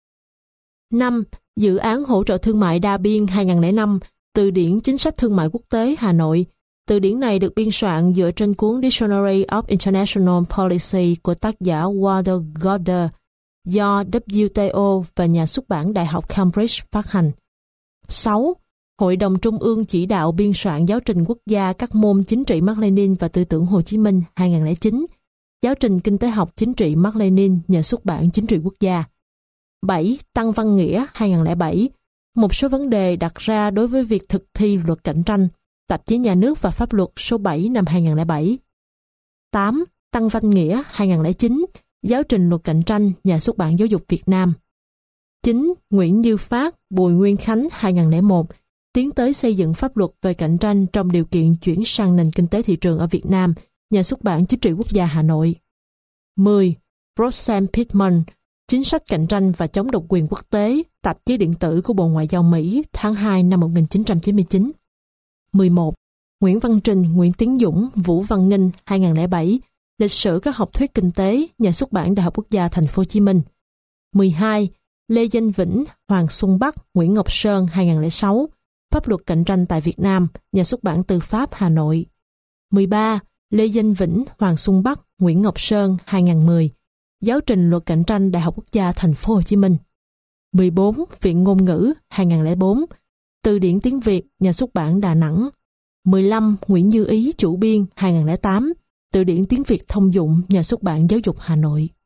5. Dự án hỗ trợ thương mại đa biên 2005, Từ điển Chính sách Thương mại Quốc tế Hà Nội. Từ điển này được biên soạn dựa trên cuốn Dictionary of International Policy của tác giả Walter Goddard do WTO và Nhà xuất bản Đại học Cambridge phát hành. 6. Hội đồng Trung ương chỉ đạo biên soạn giáo trình quốc gia các môn chính trị Mác Lênin và tư tưởng Hồ Chí Minh 2009, giáo trình Kinh tế học chính trị Mác Lênin, Nhà xuất bản Chính trị Quốc gia. 7. Tăng Văn Nghĩa 2007, một số vấn đề đặt ra đối với việc thực thi luật cạnh tranh, Tạp chí Nhà nước và Pháp luật số 7 năm 2007. 8. Tăng Văn Nghĩa 2009, giáo trình luật cạnh tranh, Nhà xuất bản Giáo dục Việt Nam. 9. Nguyễn Như Phát, Bùi Nguyên Khánh 2001, tiến tới xây dựng pháp luật về cạnh tranh trong điều kiện chuyển sang nền kinh tế thị trường ở Việt Nam, Nhà xuất bản Chính trị Quốc gia Hà Nội. 10. Roxanne Pittman, chính sách cạnh tranh và chống độc quyền quốc tế, tạp chí điện tử của Bộ Ngoại giao Mỹ, tháng 2 năm 1999. 11. Nguyễn Văn Trình, Nguyễn Tiến Dũng, Vũ Văn Nghinh 2007, lịch sử các học thuyết kinh tế, Nhà xuất bản Đại học Quốc gia Thành phố Hồ Chí Minh. 12. Lê Danh Vĩnh, Hoàng Xuân Bắc, Nguyễn Ngọc Sơn 2006, pháp luật cạnh tranh tại Việt Nam, Nhà xuất bản Tư pháp Hà Nội. 13. Lê Danh Vĩnh, Hoàng Xuân Bắc, Nguyễn Ngọc Sơn 2010, giáo trình luật cạnh tranh Đại học Quốc gia Thành phố Hồ Chí Minh. 14. Viện Ngôn ngữ 2004, Từ điển tiếng Việt, Nhà xuất bản Đà Nẵng. 15. Nguyễn Như Ý, chủ biên 2008, Từ điển tiếng Việt thông dụng, Nhà xuất bản Giáo dục Hà Nội.